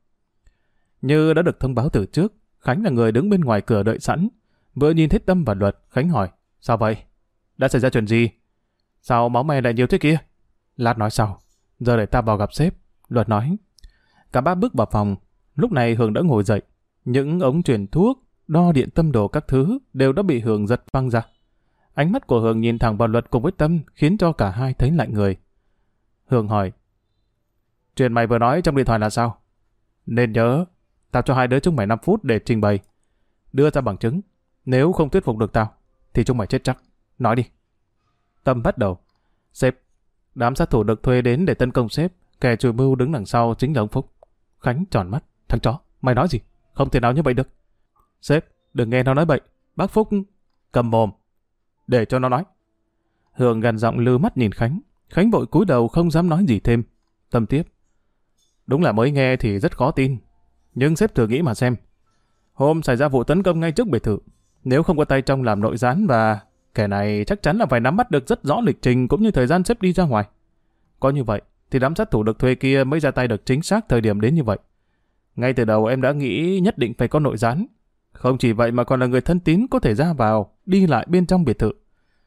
Như đã được thông báo từ trước, Khánh là người đứng bên ngoài cửa đợi sẵn. Vừa nhìn thấy Tâm và Luật, Khánh hỏi, sao vậy? Đã xảy ra chuyện gì? Sao máu me lại nhiều thế kia? Lát nói sau, giờ để ta vào gặp sếp. Luật nói. Cả ba bước vào phòng, lúc này Hường đã ngồi dậy. Những ống truyền thuốc, đo điện tâm đồ các thứ đều đã bị Hường giật văng ra. Ánh mắt của Hường nhìn thẳng vào Luật cùng với Tâm khiến cho cả hai thấy lạnh người. Hường hỏi, chuyện mày vừa nói trong điện thoại là sao? Nên nhớ, tao cho hai đứa chúng mày 5 phút để trình bày. Đưa ra bằng chứng. Nếu không thuyết phục được tao, thì chúng mày chết chắc. Nói đi. Tâm bắt đầu. Sếp, đám sát thủ được thuê đến để tấn công sếp. Kẻ chủ mưu đứng đằng sau chính là ông Phúc. Khánh tròn mắt. Thằng chó, mày nói gì? Không thể nào như vậy được. Sếp, đừng nghe nó nói bậy. Bác Phúc cầm mồm. Để cho nó nói. Hường gằn giọng lư mắt nhìn Khánh. Khánh vội cúi đầu không dám nói gì thêm. Tâm tiếp. Đúng là mới nghe thì rất khó tin. Nhưng sếp thử nghĩ mà xem. Hôm xảy ra vụ tấn công ngay trước biệt thự. Nếu không có tay trong làm nội gián và kẻ này chắc chắn là phải nắm bắt được rất rõ lịch trình cũng như thời gian sếp đi ra ngoài. Có như vậy thì đám sát thủ được thuê kia mới ra tay được chính xác thời điểm đến như vậy. Ngay từ đầu em đã nghĩ nhất định phải có nội gián. Không chỉ vậy mà còn là người thân tín có thể ra vào, đi lại bên trong biệt thự.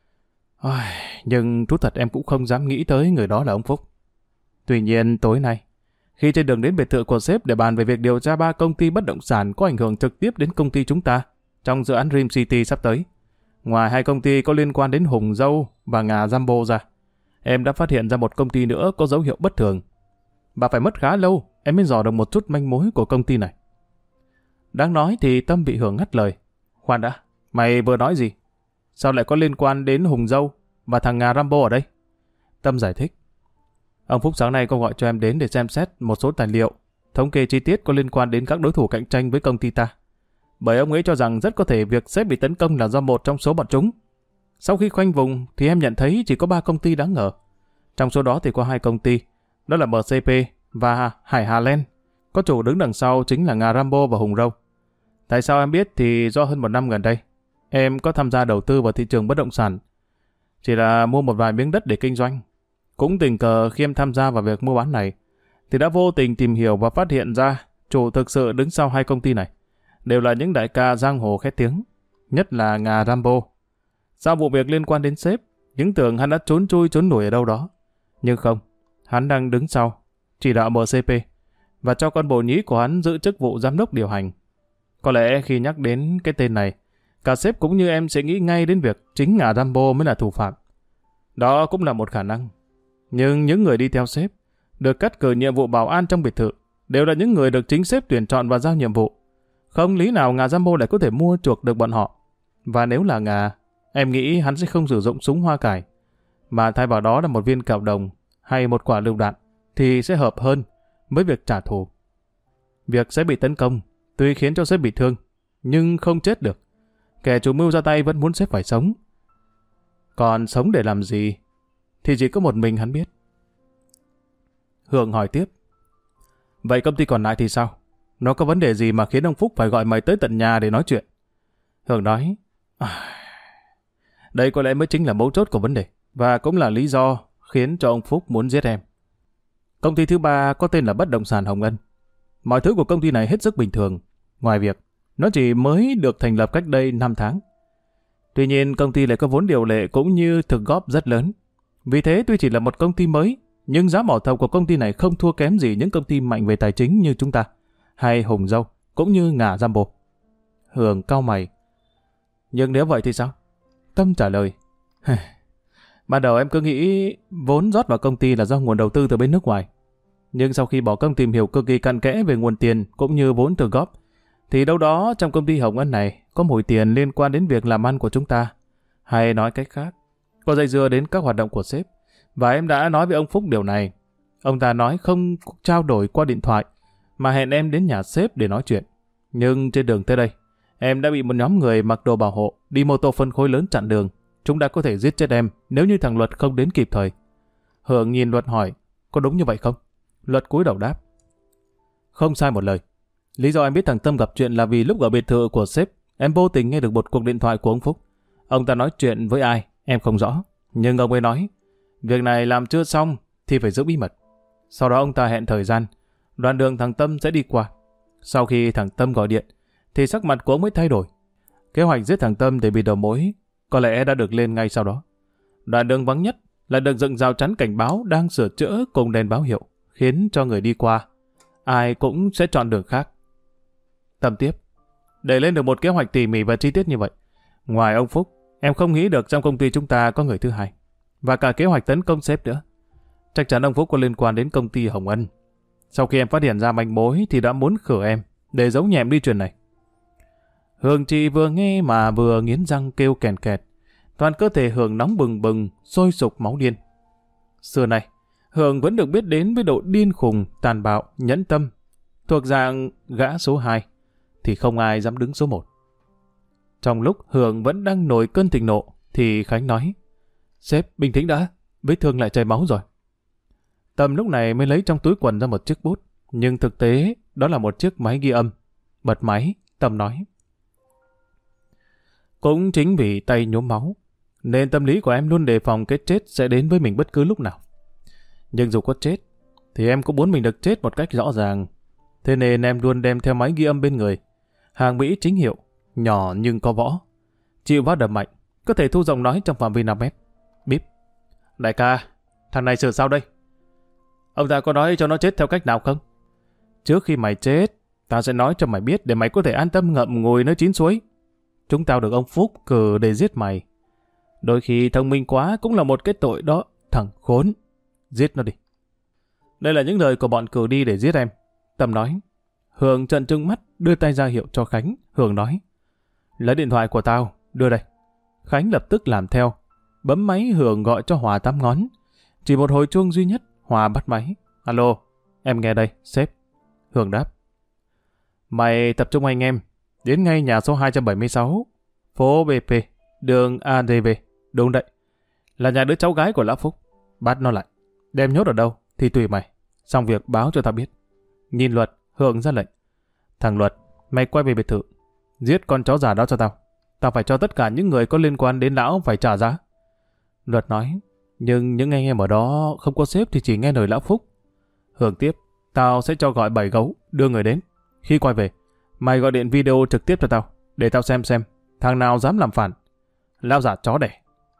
Nhưng thú thật em cũng không dám nghĩ tới người đó là ông Phúc. Tuy nhiên tối nay, khi trên đường đến biệt thự của sếp để bàn về việc điều tra 3 công ty bất động sản có ảnh hưởng trực tiếp đến công ty chúng ta trong dự án Dream City sắp tới, ngoài 2 công ty có liên quan đến Hùng Dâu và Ngà Rambo ra, em đã phát hiện ra một công ty nữa có dấu hiệu bất thường. Và phải mất khá lâu em mới dò được một chút manh mối của công ty này. Đang nói thì Tâm bị Hường ngắt lời. Khoan đã, mày vừa nói gì? Sao lại có liên quan đến Hùng Dâu và thằng Ngà Rambo ở đây? Tâm giải thích. Ông Phúc sáng nay có gọi cho em đến để xem xét một số tài liệu, thống kê chi tiết có liên quan đến các đối thủ cạnh tranh với công ty ta. Bởi ông ấy cho rằng rất có thể việc sếp bị tấn công là do một trong số bọn chúng. Sau khi khoanh vùng thì em nhận thấy chỉ có 3 công ty đáng ngờ. Trong số đó thì có 2 công ty, đó là MCP và Hải Hà Land. Có chủ đứng đằng sau chính là Ngà Rambo và Hùng Râu. Tại sao em biết thì do hơn 1 năm gần đây, em có tham gia đầu tư vào thị trường bất động sản. Chỉ là mua một vài miếng đất để kinh doanh. Cũng tình cờ khi em tham gia vào việc mua bán này, thì đã vô tình tìm hiểu và phát hiện ra chủ thực sự đứng sau 2 công ty này đều là những đại ca giang hồ khét tiếng, nhất là Ngà Rambo. Sau vụ việc liên quan đến sếp, những tưởng hắn đã trốn chui trốn nổi ở đâu đó. Nhưng không, hắn đang đứng sau, chỉ đạo MCP và cho con bồ nhí của hắn giữ chức vụ giám đốc điều hành. Có lẽ khi nhắc đến cái tên này, cả sếp cũng như em sẽ nghĩ ngay đến việc chính Ngà Rambo mới là thủ phạm. Đó cũng là một khả năng. Nhưng những người đi theo sếp, được cắt cử nhiệm vụ bảo an trong biệt thự, đều là những người được chính sếp tuyển chọn và giao nhiệm vụ. Không lý nào Ngà Rambo lại có thể mua chuộc được bọn họ. Và nếu là Ngà, em nghĩ hắn sẽ không sử dụng súng hoa cải, mà thay vào đó là một viên kẹo đồng hay một quả lựu đạn, thì sẽ hợp hơn với việc trả thù. Việc sẽ bị tấn công, tuy khiến cho sếp bị thương, nhưng không chết được. Kẻ chủ mưu ra tay vẫn muốn sếp phải sống. Còn sống để làm gì thì chỉ có một mình hắn biết. Hường hỏi tiếp. Vậy công ty còn lại thì sao? Nó có vấn đề gì mà khiến ông Phúc phải gọi mày tới tận nhà để nói chuyện? Hường nói. Đây có lẽ mới chính là mấu chốt của vấn đề, và cũng là lý do khiến cho ông Phúc muốn giết em. Công ty thứ 3 có tên là Bất động sản Hồng Ân. Mọi thứ của công ty này hết sức bình thường, ngoài việc nó chỉ mới được thành lập cách đây 5 tháng. Tuy nhiên công ty lại có vốn điều lệ cũng như thực góp rất lớn. Vì thế tuy chỉ là một công ty mới, nhưng giá mỏ thầu của công ty này không thua kém gì những công ty mạnh về tài chính như chúng ta, hay Hùng Dâu, cũng như Ngà Rambo. Hường cau mày. Nhưng nếu vậy thì sao? Tâm trả lời. Ban đầu em cứ nghĩ vốn rót vào công ty là do nguồn đầu tư từ bên nước ngoài. Nhưng sau khi bỏ công tìm hiểu cực kỳ cặn kẽ về nguồn tiền cũng như vốn thực góp, thì đâu đó trong công ty Hồng Ân này có mùi tiền liên quan đến việc làm ăn của chúng ta. Hay nói cách khác, có dây dưa đến các hoạt động của sếp. Và em đã nói với ông Phúc điều này. Ông ta nói không trao đổi qua điện thoại, mà hẹn em đến nhà sếp để nói chuyện. Nhưng trên đường tới đây, em đã bị một nhóm người mặc đồ bảo hộ, đi mô tô phân khối lớn chặn đường. Chúng đã có thể giết chết em nếu như thằng Luật không đến kịp thời. Hưởng nhìn Luật hỏi, có đúng như vậy không? Luật cúi đầu đáp, không sai một lời. Lý do em biết thằng Tâm gặp chuyện là vì lúc ở biệt thự của sếp, em vô tình nghe được một cuộc điện thoại của ông Phúc. Ông ta nói chuyện với ai, em không rõ. Nhưng ông ấy nói, việc này làm chưa xong thì phải giữ bí mật. Sau đó ông ta hẹn thời gian, đoạn đường thằng Tâm sẽ đi qua. Sau khi thằng Tâm gọi điện, thì sắc mặt của ông ấy thay đổi. Kế hoạch giết thằng Tâm để bị đầu mối có lẽ đã được lên ngay sau đó. Đoạn đường vắng nhất là được dựng rào chắn cảnh báo đang sửa chữa cùng đèn báo hiệu, khiến cho người đi qua ai cũng sẽ chọn đường khác. Tâm tiếp, để lên được một kế hoạch tỉ mỉ và chi tiết như vậy, ngoài ông Phúc, em không nghĩ được trong công ty chúng ta có người thứ hai. Và cả kế hoạch tấn công sếp nữa. Chắc chắn ông Phúc có liên quan đến công ty Hồng Ân. Sau khi em phát hiện ra manh mối thì đã muốn khử em để giấu nhẹm đi chuyện này. Hường chị vừa nghe mà vừa nghiến răng kêu kèn kẹt. Toàn cơ thể Hường nóng bừng bừng, sôi sục máu điên. Xưa này, Hường vẫn được biết đến với độ điên khùng, tàn bạo, nhẫn tâm. Thuộc dạng gã số 2, thì không ai dám đứng số 1. Trong lúc Hường vẫn đang nổi cơn thịnh nộ, thì Khánh nói, sếp bình tĩnh đã, vết thương lại chảy máu rồi. Tâm lúc này mới lấy trong túi quần ra một chiếc bút, nhưng thực tế đó là một chiếc máy ghi âm. Bật máy, Tâm nói, cũng chính vì tay nhuốm máu, nên tâm lý của em luôn đề phòng cái chết sẽ đến với mình bất cứ lúc nào. Nhưng dù có chết, thì em cũng muốn mình được chết một cách rõ ràng. Thế nên em luôn đem theo máy ghi âm bên người. Hàng Mỹ chính hiệu, nhỏ nhưng có võ. Chịu va đập mạnh, có thể thu giọng nói trong phạm vi 5 mét. Bíp. Đại ca, thằng này xử sao đây? Ông ta có nói cho nó chết theo cách nào không? Trước khi mày chết, tao sẽ nói cho mày biết để mày có thể an tâm ngậm ngùi nơi chín suối. Chúng tao được ông Phúc cử để giết mày. Đôi khi thông minh quá cũng là một cái tội đó, thằng khốn. Giết nó đi. Đây là những lời của bọn cử đi để giết em. Tâm nói. Hường trợn trừng mắt, đưa tay ra hiệu cho Khánh. Hường nói, lấy điện thoại của tao, đưa đây. Khánh lập tức làm theo. Bấm máy Hường gọi cho Hòa 8 ngón. Chỉ một hồi chuông duy nhất, Hòa bắt máy. Alo, em nghe đây, sếp. Hường đáp. Mày tập trung anh em, đến ngay nhà số 276, phố BP, đường ADV. Đúng đấy, là nhà đứa cháu gái của Lão Phúc. Bắt nó lại, đem nhốt ở đâu thì tùy mày. Xong việc báo cho tao biết. Nhìn Luật, Hường ra lệnh. Thằng Luật, mày quay về biệt thự, giết con chó già đó cho tao. Tao phải cho tất cả những người có liên quan đến Lão phải trả giá. Luật nói, nhưng những anh em ở đó không có sếp thì chỉ nghe lời Lão Phúc. Hường tiếp, tao sẽ cho gọi 7 gấu, đưa người đến. Khi quay về, mày gọi điện video trực tiếp cho tao, để tao xem thằng nào dám làm phản. Lão già chó đẻ.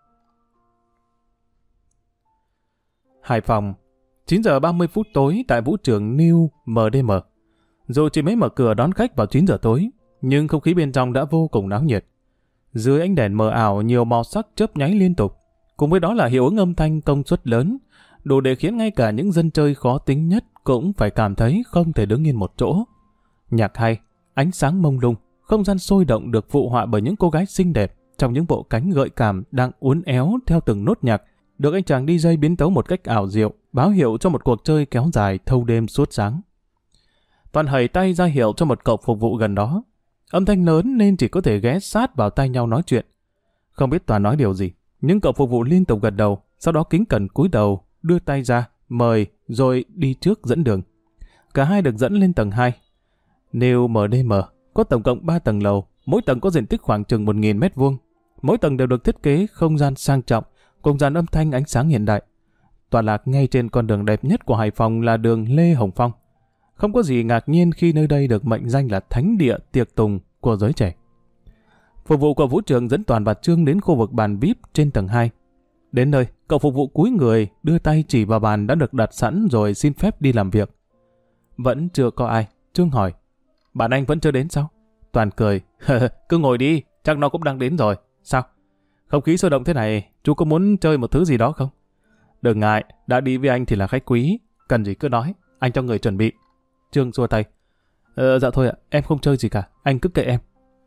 Hải Phòng, 9 giờ 30 phút tối tại vũ trường New MDM. Dù chỉ mới mở cửa đón khách vào 9 giờ tối, nhưng không khí bên trong đã vô cùng náo nhiệt. Dưới ánh đèn mờ ảo nhiều màu sắc chớp nháy liên tục, cùng với đó là hiệu ứng âm thanh công suất lớn, đủ để khiến ngay cả những dân chơi khó tính nhất cũng phải cảm thấy không thể đứng yên một chỗ. Nhạc hay, ánh sáng mông lung, không gian sôi động được phụ họa bởi những cô gái xinh đẹp trong những bộ cánh gợi cảm đang uốn éo theo từng nốt nhạc, được anh chàng DJ biến tấu một cách ảo diệu, báo hiệu cho một cuộc chơi kéo dài thâu đêm suốt sáng. Toàn hầy tay ra hiệu cho một cậu phục vụ gần đó. Âm thanh lớn nên chỉ có thể ghé sát vào tai nhau nói chuyện. Không biết Toàn nói điều gì, nhưng cậu phục vụ liên tục gật đầu, sau đó kính cẩn cúi đầu, đưa tay ra, mời, rồi đi trước dẫn đường. Cả hai được dẫn lên tầng 2. New MDM có tổng cộng 3 tầng lầu, mỗi tầng có diện tích khoảng chừng 1.000 m². Mỗi tầng đều được thiết kế không gian sang trọng, cùng dàn âm thanh ánh sáng hiện đại. Tọa lạc ngay trên con đường đẹp nhất của Hải Phòng là đường Lê Hồng Phong. Không có gì ngạc nhiên khi nơi đây được mệnh danh là thánh địa tiệc tùng của giới trẻ. Phục vụ của vũ trường dẫn Toàn và Trương đến khu vực bàn VIP trên tầng 2. Đến nơi, cậu phục vụ cúi người, đưa tay chỉ vào bàn đã được đặt sẵn rồi xin phép đi làm việc. Vẫn chưa có ai, Trương hỏi, bạn anh vẫn chưa đến sao? Toàn cười, cứ ngồi đi, chắc nó cũng đang đến rồi. Sao? Không khí sôi động thế này, chú có muốn chơi một thứ gì đó không? Đừng ngại, đã đi với anh thì là khách quý, cần gì cứ nói, anh cho người chuẩn bị. Trương xua tay. Dạ thôi ạ, em không chơi gì cả, anh cứ kệ em.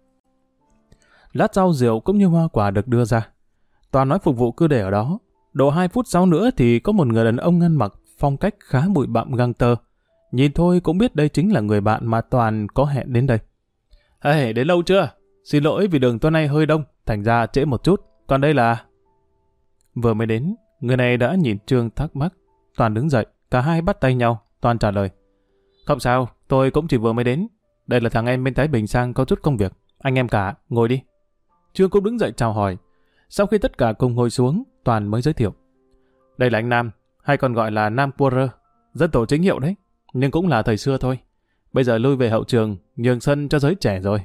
Lát sau rượu cũng như hoa quả được đưa ra. Toàn nói phục vụ cứ để ở đó. Độ 2 phút sau nữa thì có một người đàn ông ăn mặc phong cách khá bụi bặm gangster. Nhìn thôi cũng biết đây chính là người bạn mà Toàn có hẹn đến đây. Ê, đến lâu chưa? Xin lỗi vì đường tối nay hơi đông, thành ra trễ một chút. Còn đây là... Vừa mới đến, người này đã nhìn Trương thắc mắc. Toàn đứng dậy, cả hai bắt tay nhau. Toàn trả lời. Không sao, tôi cũng chỉ vừa mới đến. Đây là thằng em bên Thái Bình sang có chút công việc. Anh em cả, ngồi đi. Trương cũng đứng dậy chào hỏi. Sau khi tất cả cùng ngồi xuống, Toàn mới giới thiệu. Đây là anh Nam, hay còn gọi là Nam Quarter. Dân tổ chính hiệu đấy, nhưng cũng là thời xưa thôi. Bây giờ lui về hậu trường, nhường sân cho giới trẻ rồi.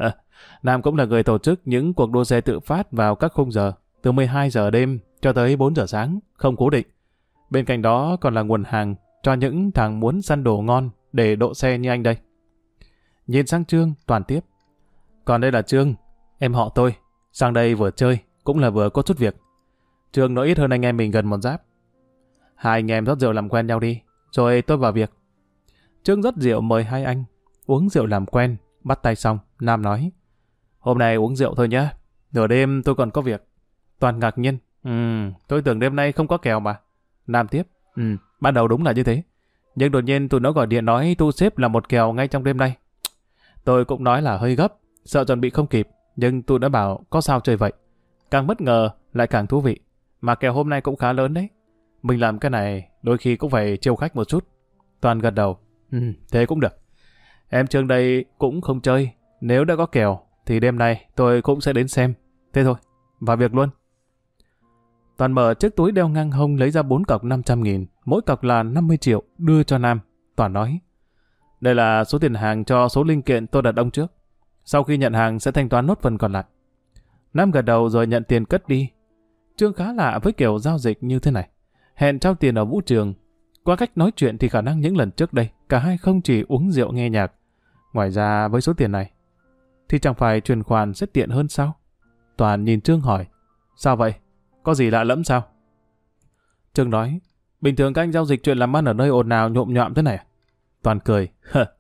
Nam cũng là người tổ chức những cuộc đua xe tự phát vào các khung giờ, từ 12 giờ đêm cho tới 4 giờ sáng, không cố định. Bên cạnh đó còn là nguồn hàng cho những thằng muốn săn đồ ngon để độ xe như anh đây. Nhìn sang Trương, Toàn tiếp. Còn đây là Trương, em họ tôi. Sang đây vừa chơi, cũng là vừa có chút việc. Trương nói ít hơn anh em mình gần một giáp. Hai anh em rót rượu làm quen nhau đi, rồi tôi vào việc. Trương rót rượu mời hai anh. Uống rượu làm quen, bắt tay xong, Nam nói. Hôm nay uống rượu thôi nhá, nửa đêm tôi còn có việc. Toàn ngạc nhiên. Tôi tưởng đêm nay không có kèo mà. Nam tiếp. Ban đầu đúng là như thế. Nhưng đột nhiên tụi nó gọi điện nói thu xếp là một kèo ngay trong đêm nay. Tôi cũng nói là hơi gấp, sợ chuẩn bị không kịp, nhưng tụi nó bảo có sao chơi vậy. Càng bất ngờ, lại càng thú vị. Mà kèo hôm nay cũng khá lớn đấy. Mình làm cái này, đôi khi cũng phải chiêu khách một chút. Toàn gật đầu. Thế cũng được. Em Trương đây cũng không chơi. Nếu đã có kèo, thì đêm nay tôi cũng sẽ đến xem. Thế thôi, vào việc luôn. Toàn mở chiếc túi đeo ngang hông lấy ra 4 cọc 500.000, mỗi cọc là 50 triệu, đưa cho Nam. Toàn nói. Đây là số tiền hàng cho số linh kiện tôi đặt ông trước. Sau khi nhận hàng sẽ thanh toán nốt phần còn lại. Nam gật đầu rồi nhận tiền cất đi. Trương khá lạ với kiểu giao dịch như thế này. Hẹn trao tiền ở vũ trường. Qua cách nói chuyện thì khả năng những lần trước đây, cả hai không chỉ uống rượu nghe nhạc. Ngoài ra với số tiền này, thì chẳng phải chuyển khoản sẽ tiện hơn sao? Toàn nhìn Trương hỏi. Sao vậy? Có gì lạ lẫm sao? Trương nói. Bình thường các anh giao dịch chuyện làm ăn ở nơi ồn ào nhộm nhọm thế này. Toàn cười.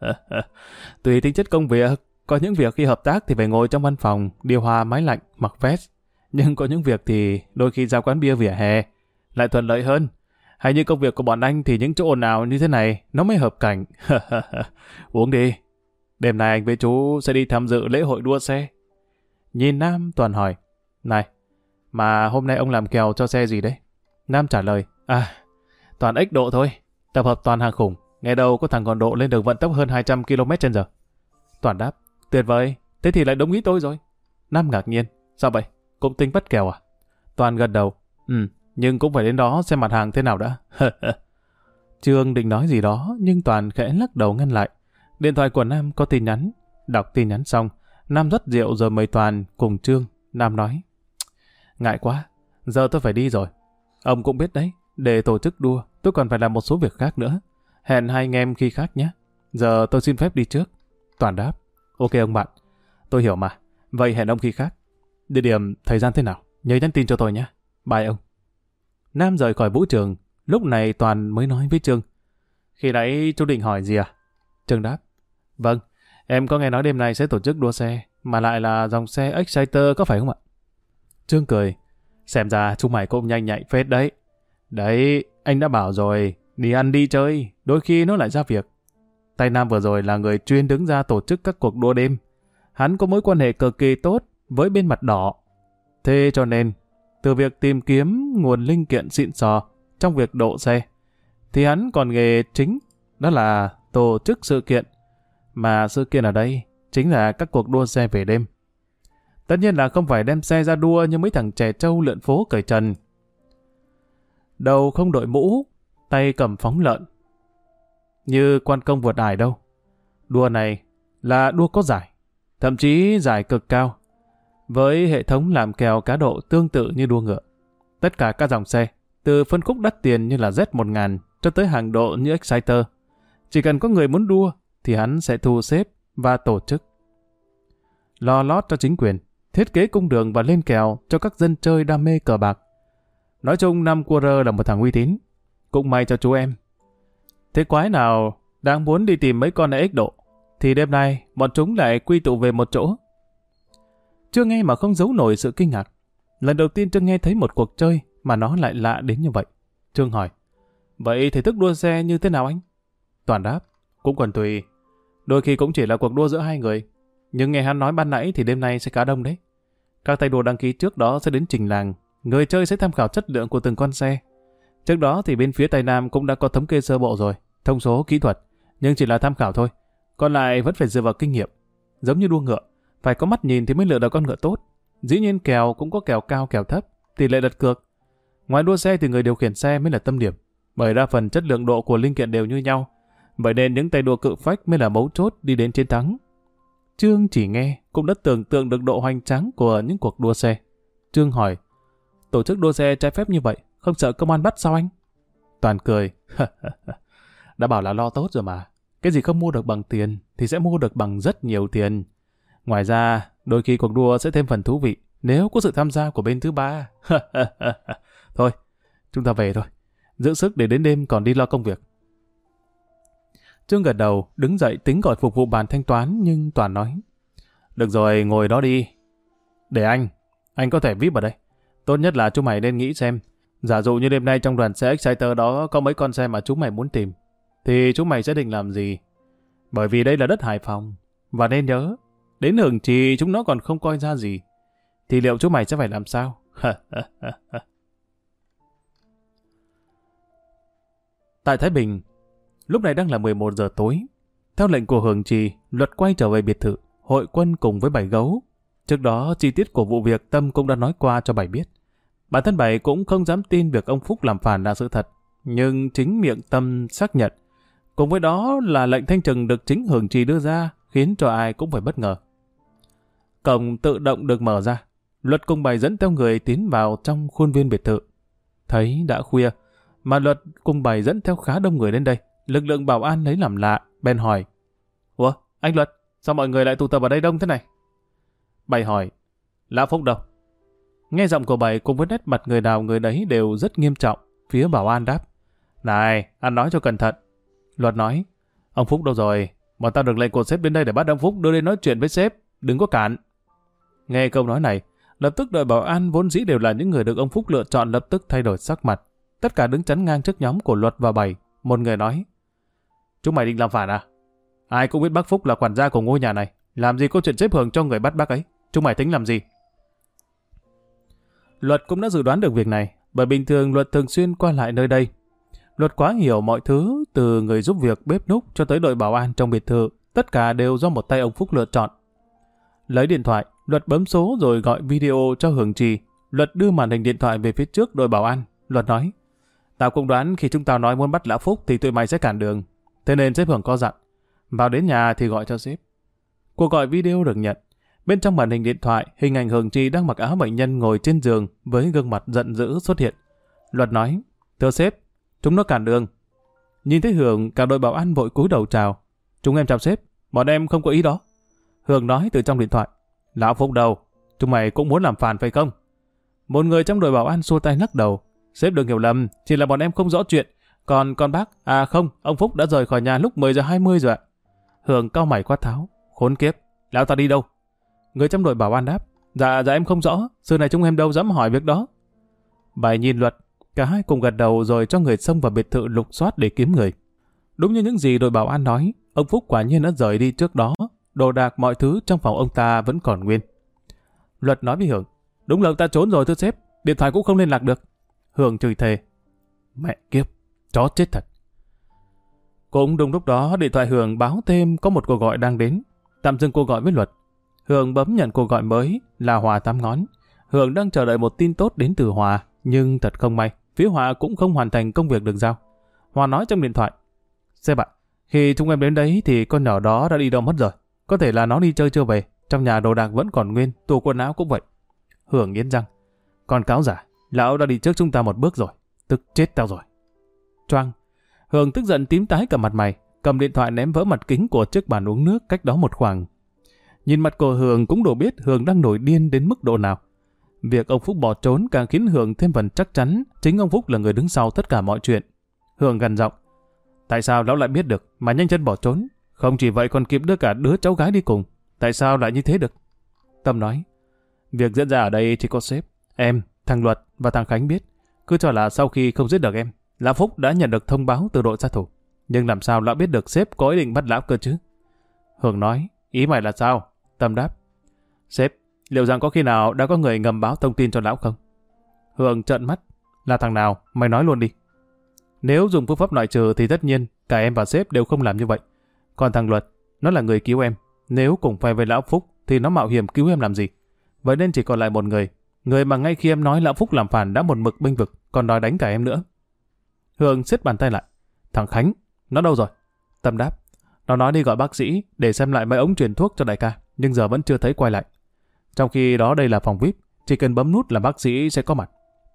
Tùy tính chất công việc. Có những việc khi hợp tác thì phải ngồi trong văn phòng, điều hòa máy lạnh, mặc vest. Nhưng có những việc thì đôi khi ra quán bia vỉa hè lại thuận lợi hơn. Hay như công việc của bọn anh thì những chỗ ồn ào như thế này nó mới hợp cảnh. Uống đi. Đêm nay anh với chú sẽ đi tham dự lễ hội đua xe. Nhìn Nam, Toàn hỏi. Này, mà hôm nay ông làm kèo cho xe gì đấy? Nam trả lời. Toàn ích độ thôi. Tập hợp toàn hàng khủng. Nghe đâu có thằng còn độ lên được vận tốc hơn 200 km/h. Toàn đáp. Tuyệt vời. Thế thì lại đúng ý tôi rồi. Nam ngạc nhiên. Sao vậy? Cũng tính bắt kèo à? Toàn gật đầu. Nhưng cũng phải đến đó xem mặt hàng thế nào đã. Trương định nói gì đó, nhưng Toàn khẽ lắc đầu ngăn lại. Điện thoại của Nam có tin nhắn. Đọc tin nhắn xong, Nam rót rượu rồi mời Toàn cùng Trương. Nam nói. Ngại quá, giờ tôi phải đi rồi. Ông cũng biết đấy, để tổ chức đua, tôi còn phải làm một số việc khác nữa. Hẹn hai anh em khi khác nhé. Giờ tôi xin phép đi trước. Toàn đáp. Ok ông bạn, tôi hiểu mà. Vậy hẹn ông khi khác. Địa điểm, thời gian thế nào? Nhớ nhắn tin cho tôi nhé. Bye ông. Nam rời khỏi vũ trường. Lúc này Toàn mới nói với Trương. Khi nãy chú định hỏi gì à? Trương đáp. Vâng, em có nghe nói đêm nay sẽ tổ chức đua xe, mà lại là dòng xe Exciter có phải không ạ? Trương cười. Xem ra chú mày cũng nhanh nhạy phết đấy. Đấy, anh đã bảo rồi, đi ăn đi chơi, đôi khi nó lại ra việc. Tay Nam vừa rồi là người chuyên đứng ra tổ chức các cuộc đua đêm. Hắn có mối quan hệ cực kỳ tốt với bên mặt đỏ. Thế cho nên, từ việc tìm kiếm nguồn linh kiện xịn sò trong việc độ xe, thì hắn còn nghề chính, đó là tổ chức sự kiện. Mà sự kiện ở đây chính là các cuộc đua xe về đêm. Tất nhiên là không phải đem xe ra đua như mấy thằng trẻ trâu lượn phố cởi trần. Đầu không đội mũ, tay cầm phóng lợn. Như quan công vượt ải đâu. Đua này là đua có giải, thậm chí giải cực cao, với hệ thống làm kèo cá độ tương tự như đua ngựa. Tất cả các dòng xe, từ phân khúc đắt tiền như là Z1000 cho tới hàng độ như Exciter, chỉ cần có người muốn đua thì hắn sẽ thu xếp và tổ chức. Lo lót cho chính quyền, thiết kế cung đường và lên kèo cho các dân chơi đam mê cờ bạc. Nói chung Nam Quarter là một thằng uy tín. Cũng may cho chú em. Thế quái nào đang muốn đi tìm mấy con này ích độ, thì đêm nay bọn chúng lại quy tụ về một chỗ. Trương nghe mà không giấu nổi sự kinh ngạc. Lần đầu tiên Trương nghe thấy một cuộc chơi mà nó lại lạ đến như vậy. Trương hỏi, vậy thể thức đua xe như thế nào anh? Toàn đáp, cũng còn tùy. Đôi khi cũng chỉ là cuộc đua giữa hai người. Nhưng nghe hắn nói ban nãy thì đêm nay sẽ khá đông đấy. Các tay đua đăng ký trước đó sẽ đến trình làng. Người chơi sẽ tham khảo chất lượng của từng con xe. Trước đó thì bên phía Tây Nam cũng đã có thống kê sơ bộ rồi, thông số kỹ thuật, nhưng chỉ là tham khảo thôi. Còn lại vẫn phải dựa vào kinh nghiệm. Giống như đua ngựa, phải có mắt nhìn thì mới lựa được con ngựa tốt. Dĩ nhiên kèo cũng có kèo cao kèo thấp, tỷ lệ đặt cược. Ngoài đua xe thì người điều khiển xe mới là tâm điểm, bởi đa phần chất lượng độ của linh kiện đều như nhau. Vậy nên những tay đua cự phách mới là mấu chốt đi đến chiến thắng. Trương chỉ nghe cũng đã tưởng tượng được độ hoành tráng của những cuộc đua xe. Trương hỏi, tổ chức đua xe trái phép như vậy, không sợ công an bắt sao anh? Toàn cười. Đã bảo là lo tốt rồi mà. Cái gì không mua được bằng tiền thì sẽ mua được bằng rất nhiều tiền. Ngoài ra, đôi khi cuộc đua sẽ thêm phần thú vị nếu có sự tham gia của bên thứ ba. Thôi, chúng ta về thôi. Giữ sức để đến đêm còn đi lo công việc. Trương gật đầu, đứng dậy tính gọi phục vụ bàn thanh toán, nhưng Toàn nói, được rồi, ngồi đó đi. Để anh có thể VIP ở đây. Tốt nhất là chúng mày nên nghĩ xem, giả dụ như đêm nay trong đoàn xe Exciter đó có mấy con xe mà chúng mày muốn tìm, thì chúng mày sẽ định làm gì? Bởi vì đây là đất Hải Phòng, và nên nhớ, đến hưởng trì chúng nó còn không coi ra gì, thì liệu chúng mày sẽ phải làm sao? Tại Thái Bình, lúc này đang là 11 giờ tối. Theo lệnh của Hưởng Trì, Luật quay trở về biệt thự, hội quân cùng với Bảy Gấu. Trước đó, chi tiết của vụ việc Tâm cũng đã nói qua cho Bảy biết. Bản thân Bảy cũng không dám tin việc ông Phúc làm phản là sự thật, nhưng chính miệng Tâm xác nhận. Cùng với đó là lệnh thanh trừng được chính Hưởng Trì đưa ra, khiến cho ai cũng phải bất ngờ. Cổng tự động được mở ra. Luật cùng Bảy dẫn theo người tiến vào trong khuôn viên biệt thự. Thấy đã khuya, mà Luật cùng Bảy dẫn theo khá đông người đến đây. Lực lượng bảo an lấy làm lạ, bèn hỏi, ủa, anh Luật, sao mọi người lại tụ tập ở đây đông thế này? Bảy hỏi, Lão Phúc đâu? Nghe giọng của Bảy cùng với nét mặt người nào người đấy đều rất nghiêm trọng. Phía bảo an đáp, này, anh nói cho cẩn thận. Luật nói, ông Phúc đâu rồi? Bọn tao được lệnh của sếp đến đây để bắt ông Phúc đưa lên nói chuyện với sếp, đừng có cản. Nghe câu nói này, lập tức đội bảo an vốn dĩ đều là những người được ông Phúc lựa chọn lập tức thay đổi sắc mặt. Tất cả đứng chắn ngang trước nhóm của Luật và Bảy. Một người nói, chúng mày định làm phản à? Ai cũng biết bác Phúc là quản gia của ngôi nhà này, làm gì có chuyện xếp Hưởng cho người bắt bác ấy. Chúng mày tính làm gì? Luật cũng đã dự đoán được việc này, bởi bình thường Luật thường xuyên qua lại nơi đây. Luật quá hiểu mọi thứ, từ người giúp việc bếp núc cho tới đội bảo an trong biệt thự, tất cả đều do một tay ông Phúc lựa chọn. Lấy điện thoại, Luật bấm số rồi gọi video cho Hưởng Trì. Luật đưa màn hình điện thoại về phía trước đội bảo an. Luật nói, tao cũng đoán khi chúng tao nói muốn bắt Lão Phúc thì tụi mày sẽ cản đường. Thế nên sếp Hưởng có dặn, vào đến nhà thì gọi cho sếp. Cuộc gọi video được nhận. Bên trong màn hình điện thoại, hình ảnh Hưởng Trì đang mặc áo bệnh nhân ngồi trên giường với gương mặt giận dữ xuất hiện. Luật nói, thưa sếp, chúng nó cản đường. Nhìn thấy Hưởng, cả đội bảo an vội cúi đầu chào. Chúng em chào sếp, bọn em không có ý đó. Hưởng nói từ trong điện thoại, Lão Phúc đâu? Chúng mày cũng muốn làm phản phải không? Một người trong đội bảo an xua tay lắc đầu. Sếp đừng hiểu lầm, chỉ là bọn em không rõ chuyện. Còn con bác, à không, ông Phúc đã rời khỏi nhà lúc 10 giờ 20 rồi ạ. Hưởng cau mày quát tháo, khốn kiếp, lão ta đi đâu? Người trong đội bảo an đáp, dạ em không rõ, xưa này chúng em đâu dám hỏi việc đó. Bảy nhìn Luật, cả hai cùng gật đầu rồi cho người xông vào biệt thự lục soát để kiếm người. Đúng như những gì đội bảo an nói, ông Phúc quả nhiên đã rời đi trước đó, đồ đạc mọi thứ trong phòng ông ta vẫn còn nguyên. Luật nói với Hưởng, đúng là ông ta trốn rồi thưa sếp, điện thoại cũng không liên lạc được. Hưởng chửi thề, mẹ kiếp, chó chết thật. Cũng đúng lúc đó điện thoại Hưởng báo thêm có một cuộc gọi đang đến, tạm dừng cuộc gọi với Luật. Hưởng bấm nhận cuộc gọi mới là Hòa Tám Ngón. Hưởng đang chờ đợi một tin tốt đến từ Hòa, nhưng thật không may, phía Hòa cũng không hoàn thành công việc được giao. Hòa nói trong điện thoại, sếp ạ, khi chúng em đến đấy thì con nhỏ đó đã đi đâu mất rồi. Có thể là nó đi chơi chưa về, trong nhà đồ đạc vẫn còn nguyên, tủ quần áo cũng vậy. Hưởng nghiến răng, con cáo giả, lão đã đi trước chúng ta một bước rồi, tức chết tao rồi. Choang. Hưởng tức giận tím tái cả mặt mày, cầm điện thoại ném vỡ mặt kính của chiếc bàn uống nước cách đó một khoảng. Nhìn mặt của Hưởng cũng đủ biết Hưởng đang nổi điên đến mức độ nào. Việc ông Phúc bỏ trốn càng khiến Hưởng thêm phần chắc chắn chính ông Phúc là người đứng sau tất cả mọi chuyện. Hưởng gằn giọng, tại sao lão lại biết được mà nhanh chân bỏ trốn? Không chỉ vậy còn kịp đưa cả đứa cháu gái đi cùng. Tại sao lại như thế được? Tâm nói, việc diễn ra ở đây chỉ có sếp, em, thằng Luật và thằng Khánh biết. Cứ cho là sau khi không giết được em, Lão Phúc đã nhận được thông báo từ đội sát thủ. Nhưng làm sao lão biết được sếp có ý định bắt lão cơ chứ? Hường nói, ý mày là sao? Tâm đáp, sếp, liệu rằng có khi nào đã có người ngầm báo thông tin cho lão không? Hường trợn mắt, là thằng nào? Mày nói luôn đi. Nếu dùng phương pháp loại trừ thì tất nhiên cả em và sếp đều không làm như vậy. Còn thằng Luật, nó là người cứu em. Nếu cùng phe với Lão Phúc thì nó mạo hiểm cứu em làm gì? Vậy nên chỉ còn lại một người. Người mà ngay khi em nói Lão Phúc làm phản đã một mực bênh vực, còn đòi đánh cả em nữa. Hường siết bàn tay lại. Thằng Khánh, nó đâu rồi? Tâm đáp, nó nói đi gọi bác sĩ để xem lại mấy ống truyền thuốc cho đại ca, nhưng giờ vẫn chưa thấy quay lại. Trong khi đó đây là phòng VIP, chỉ cần bấm nút là bác sĩ sẽ có mặt.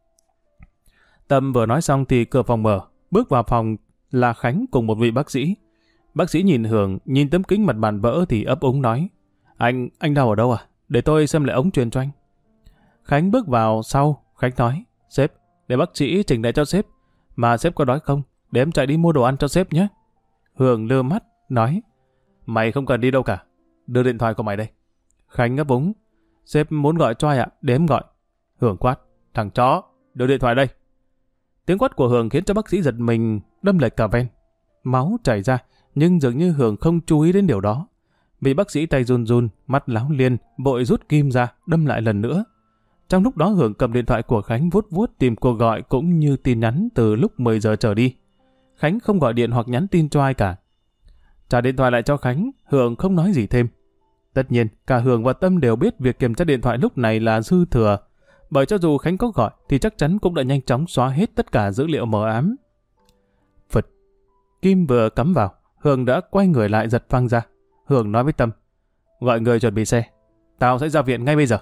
Tâm vừa nói xong thì cửa phòng mở, bước vào phòng là Khánh cùng một vị bác sĩ. Bác sĩ nhìn Hường, nhìn tấm kính mặt bàn vỡ thì ấp úng nói, anh đau ở đâu à? Để tôi xem lại ống truyền cho anh. Khánh bước vào sau, Khánh nói, sếp, để bác sĩ chỉnh lại cho sếp. Mà sếp có đói không? Để em chạy đi mua đồ ăn cho sếp nhé. Hường lơ mắt, nói, mày không cần đi đâu cả. Đưa điện thoại của mày đây. Khánh ấp úng, sếp muốn gọi cho ai ạ? Để em gọi. Hường quát, thằng chó, đưa điện thoại đây. Tiếng quát của Hường khiến cho bác sĩ giật mình, đâm lệch cả ven. Máu chảy ra, nhưng dường như Hường không chú ý đến điều đó. Vị bác sĩ tay run run, mắt láo liên, vội rút kim ra, đâm lại lần nữa. Trong lúc đó Hường cầm điện thoại của Khánh vuốt vuốt tìm cuộc gọi cũng như tin nhắn từ lúc 10 giờ trở đi. Khánh không gọi điện hoặc nhắn tin cho ai cả. Trả điện thoại lại cho Khánh, Hường không nói gì thêm. Tất nhiên, cả Hường và Tâm đều biết việc kiểm tra điện thoại lúc này là dư thừa. Bởi cho dù Khánh có gọi thì chắc chắn cũng đã nhanh chóng xóa hết tất cả dữ liệu mờ ám. Phật. Kim vừa cắm vào, Hường đã quay người lại giật phăng ra. Hường nói với Tâm, gọi người chuẩn bị xe. Tao sẽ ra viện ngay bây giờ.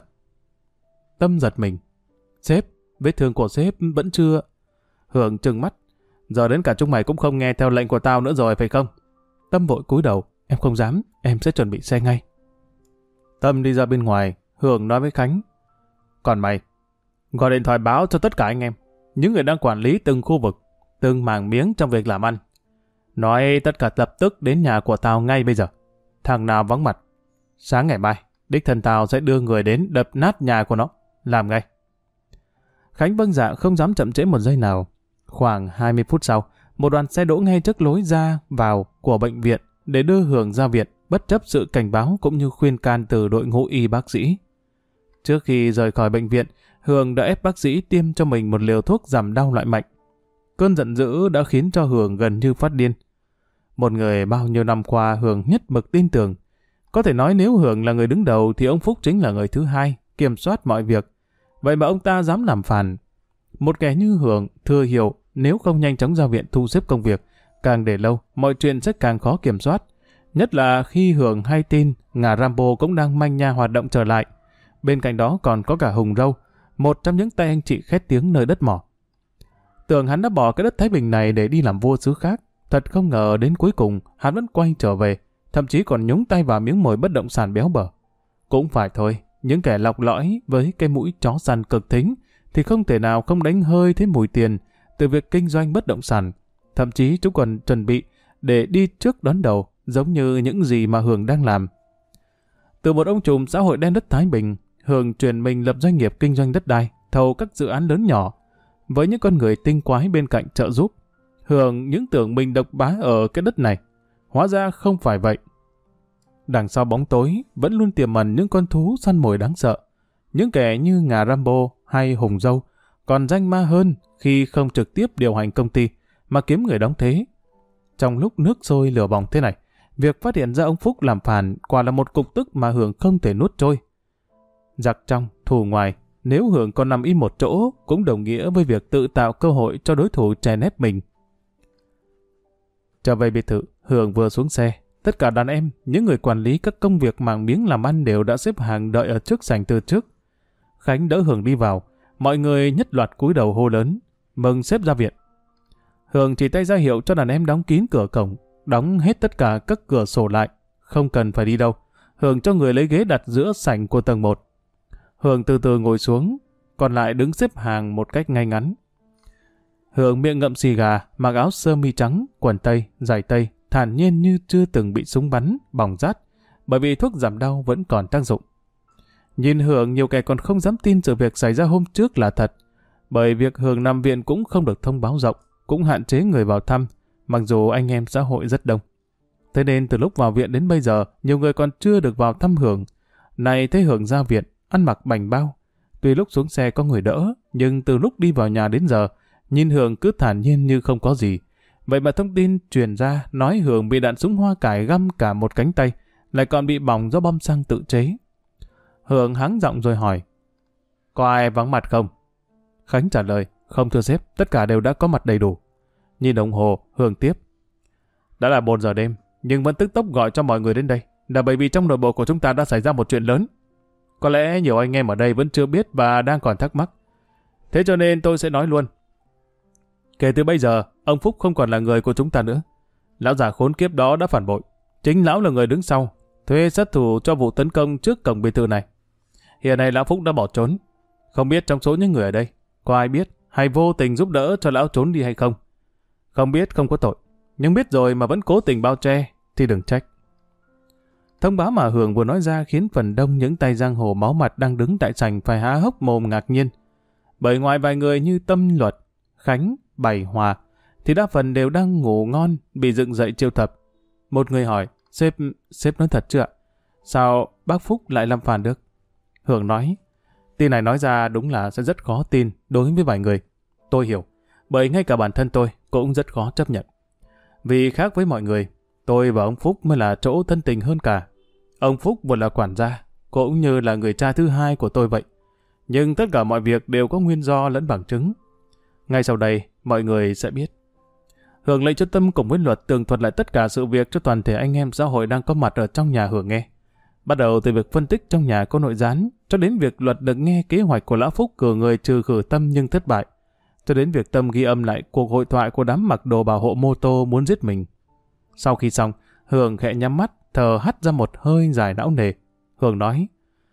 Tâm giật mình. Sếp, vết thương của sếp vẫn chưa... Hường trừng mắt. Giờ đến cả chúng mày cũng không nghe theo lệnh của tao nữa rồi phải không? Tâm vội cúi đầu. Em không dám, em sẽ chuẩn bị xe ngay. Tâm đi ra bên ngoài, Hường nói với Khánh. Còn mày, gọi điện thoại báo cho tất cả anh em, những người đang quản lý từng khu vực, từng mảng miếng trong việc làm ăn. Nói tất cả lập tức đến nhà của tao ngay bây giờ. Thằng nào vắng mặt, sáng ngày mai, đích thân tao sẽ đưa người đến đập nát nhà của nó. Làm ngay. Khánh vâng dạ không dám chậm trễ một giây nào. Khoảng 20 phút sau, một đoàn xe đỗ ngay trước lối ra vào của bệnh viện để đưa Hường ra viện, bất chấp sự cảnh báo cũng như khuyên can từ đội ngũ y bác sĩ. Trước khi rời khỏi bệnh viện, Hường đã ép bác sĩ tiêm cho mình một liều thuốc giảm đau loại mạnh. Cơn giận dữ đã khiến cho Hường gần như phát điên. Một người bao nhiêu năm qua Hường nhất mực tin tưởng. Có thể nói nếu Hường là người đứng đầu thì ông Phúc chính là người thứ hai, kiểm soát mọi việc. Vậy mà ông ta dám làm phản. Một kẻ như Hường thừa hiểu nếu không nhanh chóng ra viện thu xếp công việc, càng để lâu mọi chuyện sẽ càng khó kiểm soát. Nhất là khi Hường hay tin ngà Rambo cũng đang manh nha hoạt động trở lại. Bên cạnh đó còn có cả Hùng Râu, một trong những tay anh chị khét tiếng nơi đất mỏ. Tưởng hắn đã bỏ cái đất Thái Bình này để đi làm vua xứ khác. Thật không ngờ đến cuối cùng hắn vẫn quay trở về, thậm chí còn nhúng tay vào miếng mồi bất động sản béo bở. Cũng phải thôi, những kẻ lọc lõi với cái mũi chó săn cực thính thì không thể nào không đánh hơi thấy mùi tiền từ việc kinh doanh bất động sản. Thậm chí chúng còn chuẩn bị để đi trước đón đầu, giống như những gì mà Hường đang làm. Từ một ông trùm xã hội đen đất Thái Bình, Hường chuyển mình lập doanh nghiệp kinh doanh đất đai, thầu các dự án lớn nhỏ, với những con người tinh quái bên cạnh trợ giúp. Hường những tưởng mình độc bá ở cái đất này, hóa ra không phải vậy. Đằng sau bóng tối vẫn luôn tiềm ẩn những con thú săn mồi đáng sợ. Những kẻ như ngà Rambo hay Hùng Dâu còn danh ma hơn khi không trực tiếp điều hành công ty mà kiếm người đóng thế. Trong lúc nước sôi lửa bỏng thế này, việc phát hiện ra ông Phúc làm phản quả là một cục tức mà Hường không thể nuốt trôi. Giặc trong, thù ngoài, nếu Hường còn nằm im một chỗ cũng đồng nghĩa với việc tự tạo cơ hội cho đối thủ chèn ép mình. Trở về biệt thự, Hường vừa xuống xe. Tất cả đàn em, những người quản lý các công việc mảng miếng làm ăn đều đã xếp hàng đợi ở trước sảnh từ trước. Khánh đỡ Hường đi vào, mọi người nhất loạt cúi đầu hô lớn, mừng sếp ra viện. Hường chỉ tay ra hiệu cho đàn em đóng kín cửa cổng, đóng hết tất cả các cửa sổ lại, không cần phải đi đâu. Hường cho người lấy ghế đặt giữa sảnh của tầng 1. Hường từ từ ngồi xuống, còn lại đứng xếp hàng một cách ngay ngắn. Hường miệng ngậm xì gà, mặc áo sơ mi trắng, quần tây, giày tây, thản nhiên như chưa từng bị súng bắn, bỏng rát, bởi vì thuốc giảm đau vẫn còn tác dụng. Nhìn Hưởng, nhiều kẻ còn không dám tin sự việc xảy ra hôm trước là thật, bởi việc Hưởng nằm viện cũng không được thông báo rộng, cũng hạn chế người vào thăm, mặc dù anh em xã hội rất đông. Thế nên từ lúc vào viện đến bây giờ, nhiều người còn chưa được vào thăm Hưởng. Này thấy Hưởng ra viện, ăn mặc bảnh bao. Tuy lúc xuống xe có người đỡ, nhưng từ lúc đi vào nhà đến giờ, nhìn Hưởng cứ thản nhiên như không có gì. Vậy mà thông tin truyền ra nói Hưởng bị đạn súng hoa cải găm cả một cánh tay, lại còn bị bỏng do bom xăng tự chế. Hưởng hắng giọng rồi hỏi, có ai vắng mặt không? Khánh trả lời, không thưa sếp, tất cả đều đã có mặt đầy đủ. Nhìn đồng hồ, Hưởng tiếp, đã là 4 giờ đêm, nhưng vẫn tức tốc gọi cho mọi người đến đây, là bởi vì trong nội bộ của chúng ta đã xảy ra một chuyện lớn. Có lẽ nhiều anh em ở đây vẫn chưa biết và đang còn thắc mắc. Thế cho nên tôi sẽ nói luôn. Kể từ bây giờ, ông Phúc không còn là người của chúng ta nữa. Lão già khốn kiếp đó đã phản bội. Chính lão là người đứng sau, thuê sát thủ cho vụ tấn công trước cổng biệt thự này. Hiện nay lão Phúc đã bỏ trốn. Không biết trong số những người ở đây, có ai biết hay vô tình giúp đỡ cho lão trốn đi hay không? Không biết không có tội, nhưng biết rồi mà vẫn cố tình bao che thì đừng trách. Thông báo mà Hưởng vừa nói ra khiến phần đông những tay giang hồ máu mặt đang đứng tại sảnh phải há hốc mồm ngạc nhiên. Bởi ngoài vài người như Tâm Luật, Khánh, Bảy Hòa, thì đa phần đều đang ngủ ngon, bị dựng dậy chiêu thập. Một người hỏi, sếp nói thật chưa ạ? Sao bác Phúc lại làm phản được? Hưởng nói, tin này nói ra đúng là sẽ rất khó tin đối với vài người. Tôi hiểu, bởi ngay cả bản thân tôi cũng rất khó chấp nhận. Vì khác với mọi người, tôi và ông Phúc mới là chỗ thân tình hơn cả. Ông Phúc vừa là quản gia, cũng như là người cha thứ hai của tôi vậy. Nhưng tất cả mọi việc đều có nguyên do lẫn bằng chứng. Ngay sau đây, mọi người sẽ biết. Hưởng lệnh cho Tâm cùng với Luật tường thuật lại tất cả sự việc cho toàn thể anh em xã hội đang có mặt ở trong nhà Hưởng nghe. Bắt đầu từ việc phân tích trong nhà có nội gián, cho đến việc Luật được nghe kế hoạch của Lão Phúc cử người trừ khử Tâm nhưng thất bại, cho đến việc Tâm ghi âm lại cuộc hội thoại của đám mặc đồ bảo hộ mô tô muốn giết mình. Sau khi xong, Hưởng khẽ nhắm mắt, thở hắt ra một hơi dài não nề. Hưởng nói,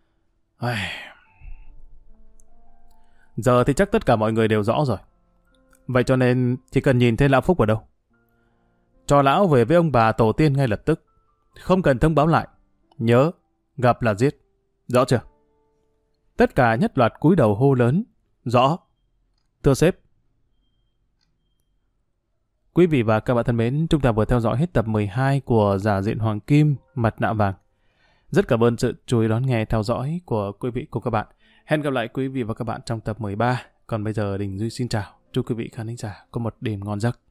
giờ thì chắc tất cả mọi người đều rõ rồi. Vậy cho nên chỉ cần nhìn thấy Lão Phúc ở đâu, cho Lão về với ông bà tổ tiên ngay lập tức. Không cần thông báo lại. Nhớ, gặp là giết. Rõ chưa? Tất cả nhất loạt cúi đầu hô lớn. Rõ. Thưa sếp. Quý vị và các bạn thân mến, chúng ta vừa theo dõi hết tập 12 của Giả Diện Hoàng Kim, Mặt Nạ Vàng. Rất cảm ơn sự chú ý đón nghe theo dõi của quý vị cùng các bạn. Hẹn gặp lại quý vị và các bạn trong tập 13. Còn bây giờ Đình Duy xin chào. Chúc quý vị khán giả có một đêm ngon giấc.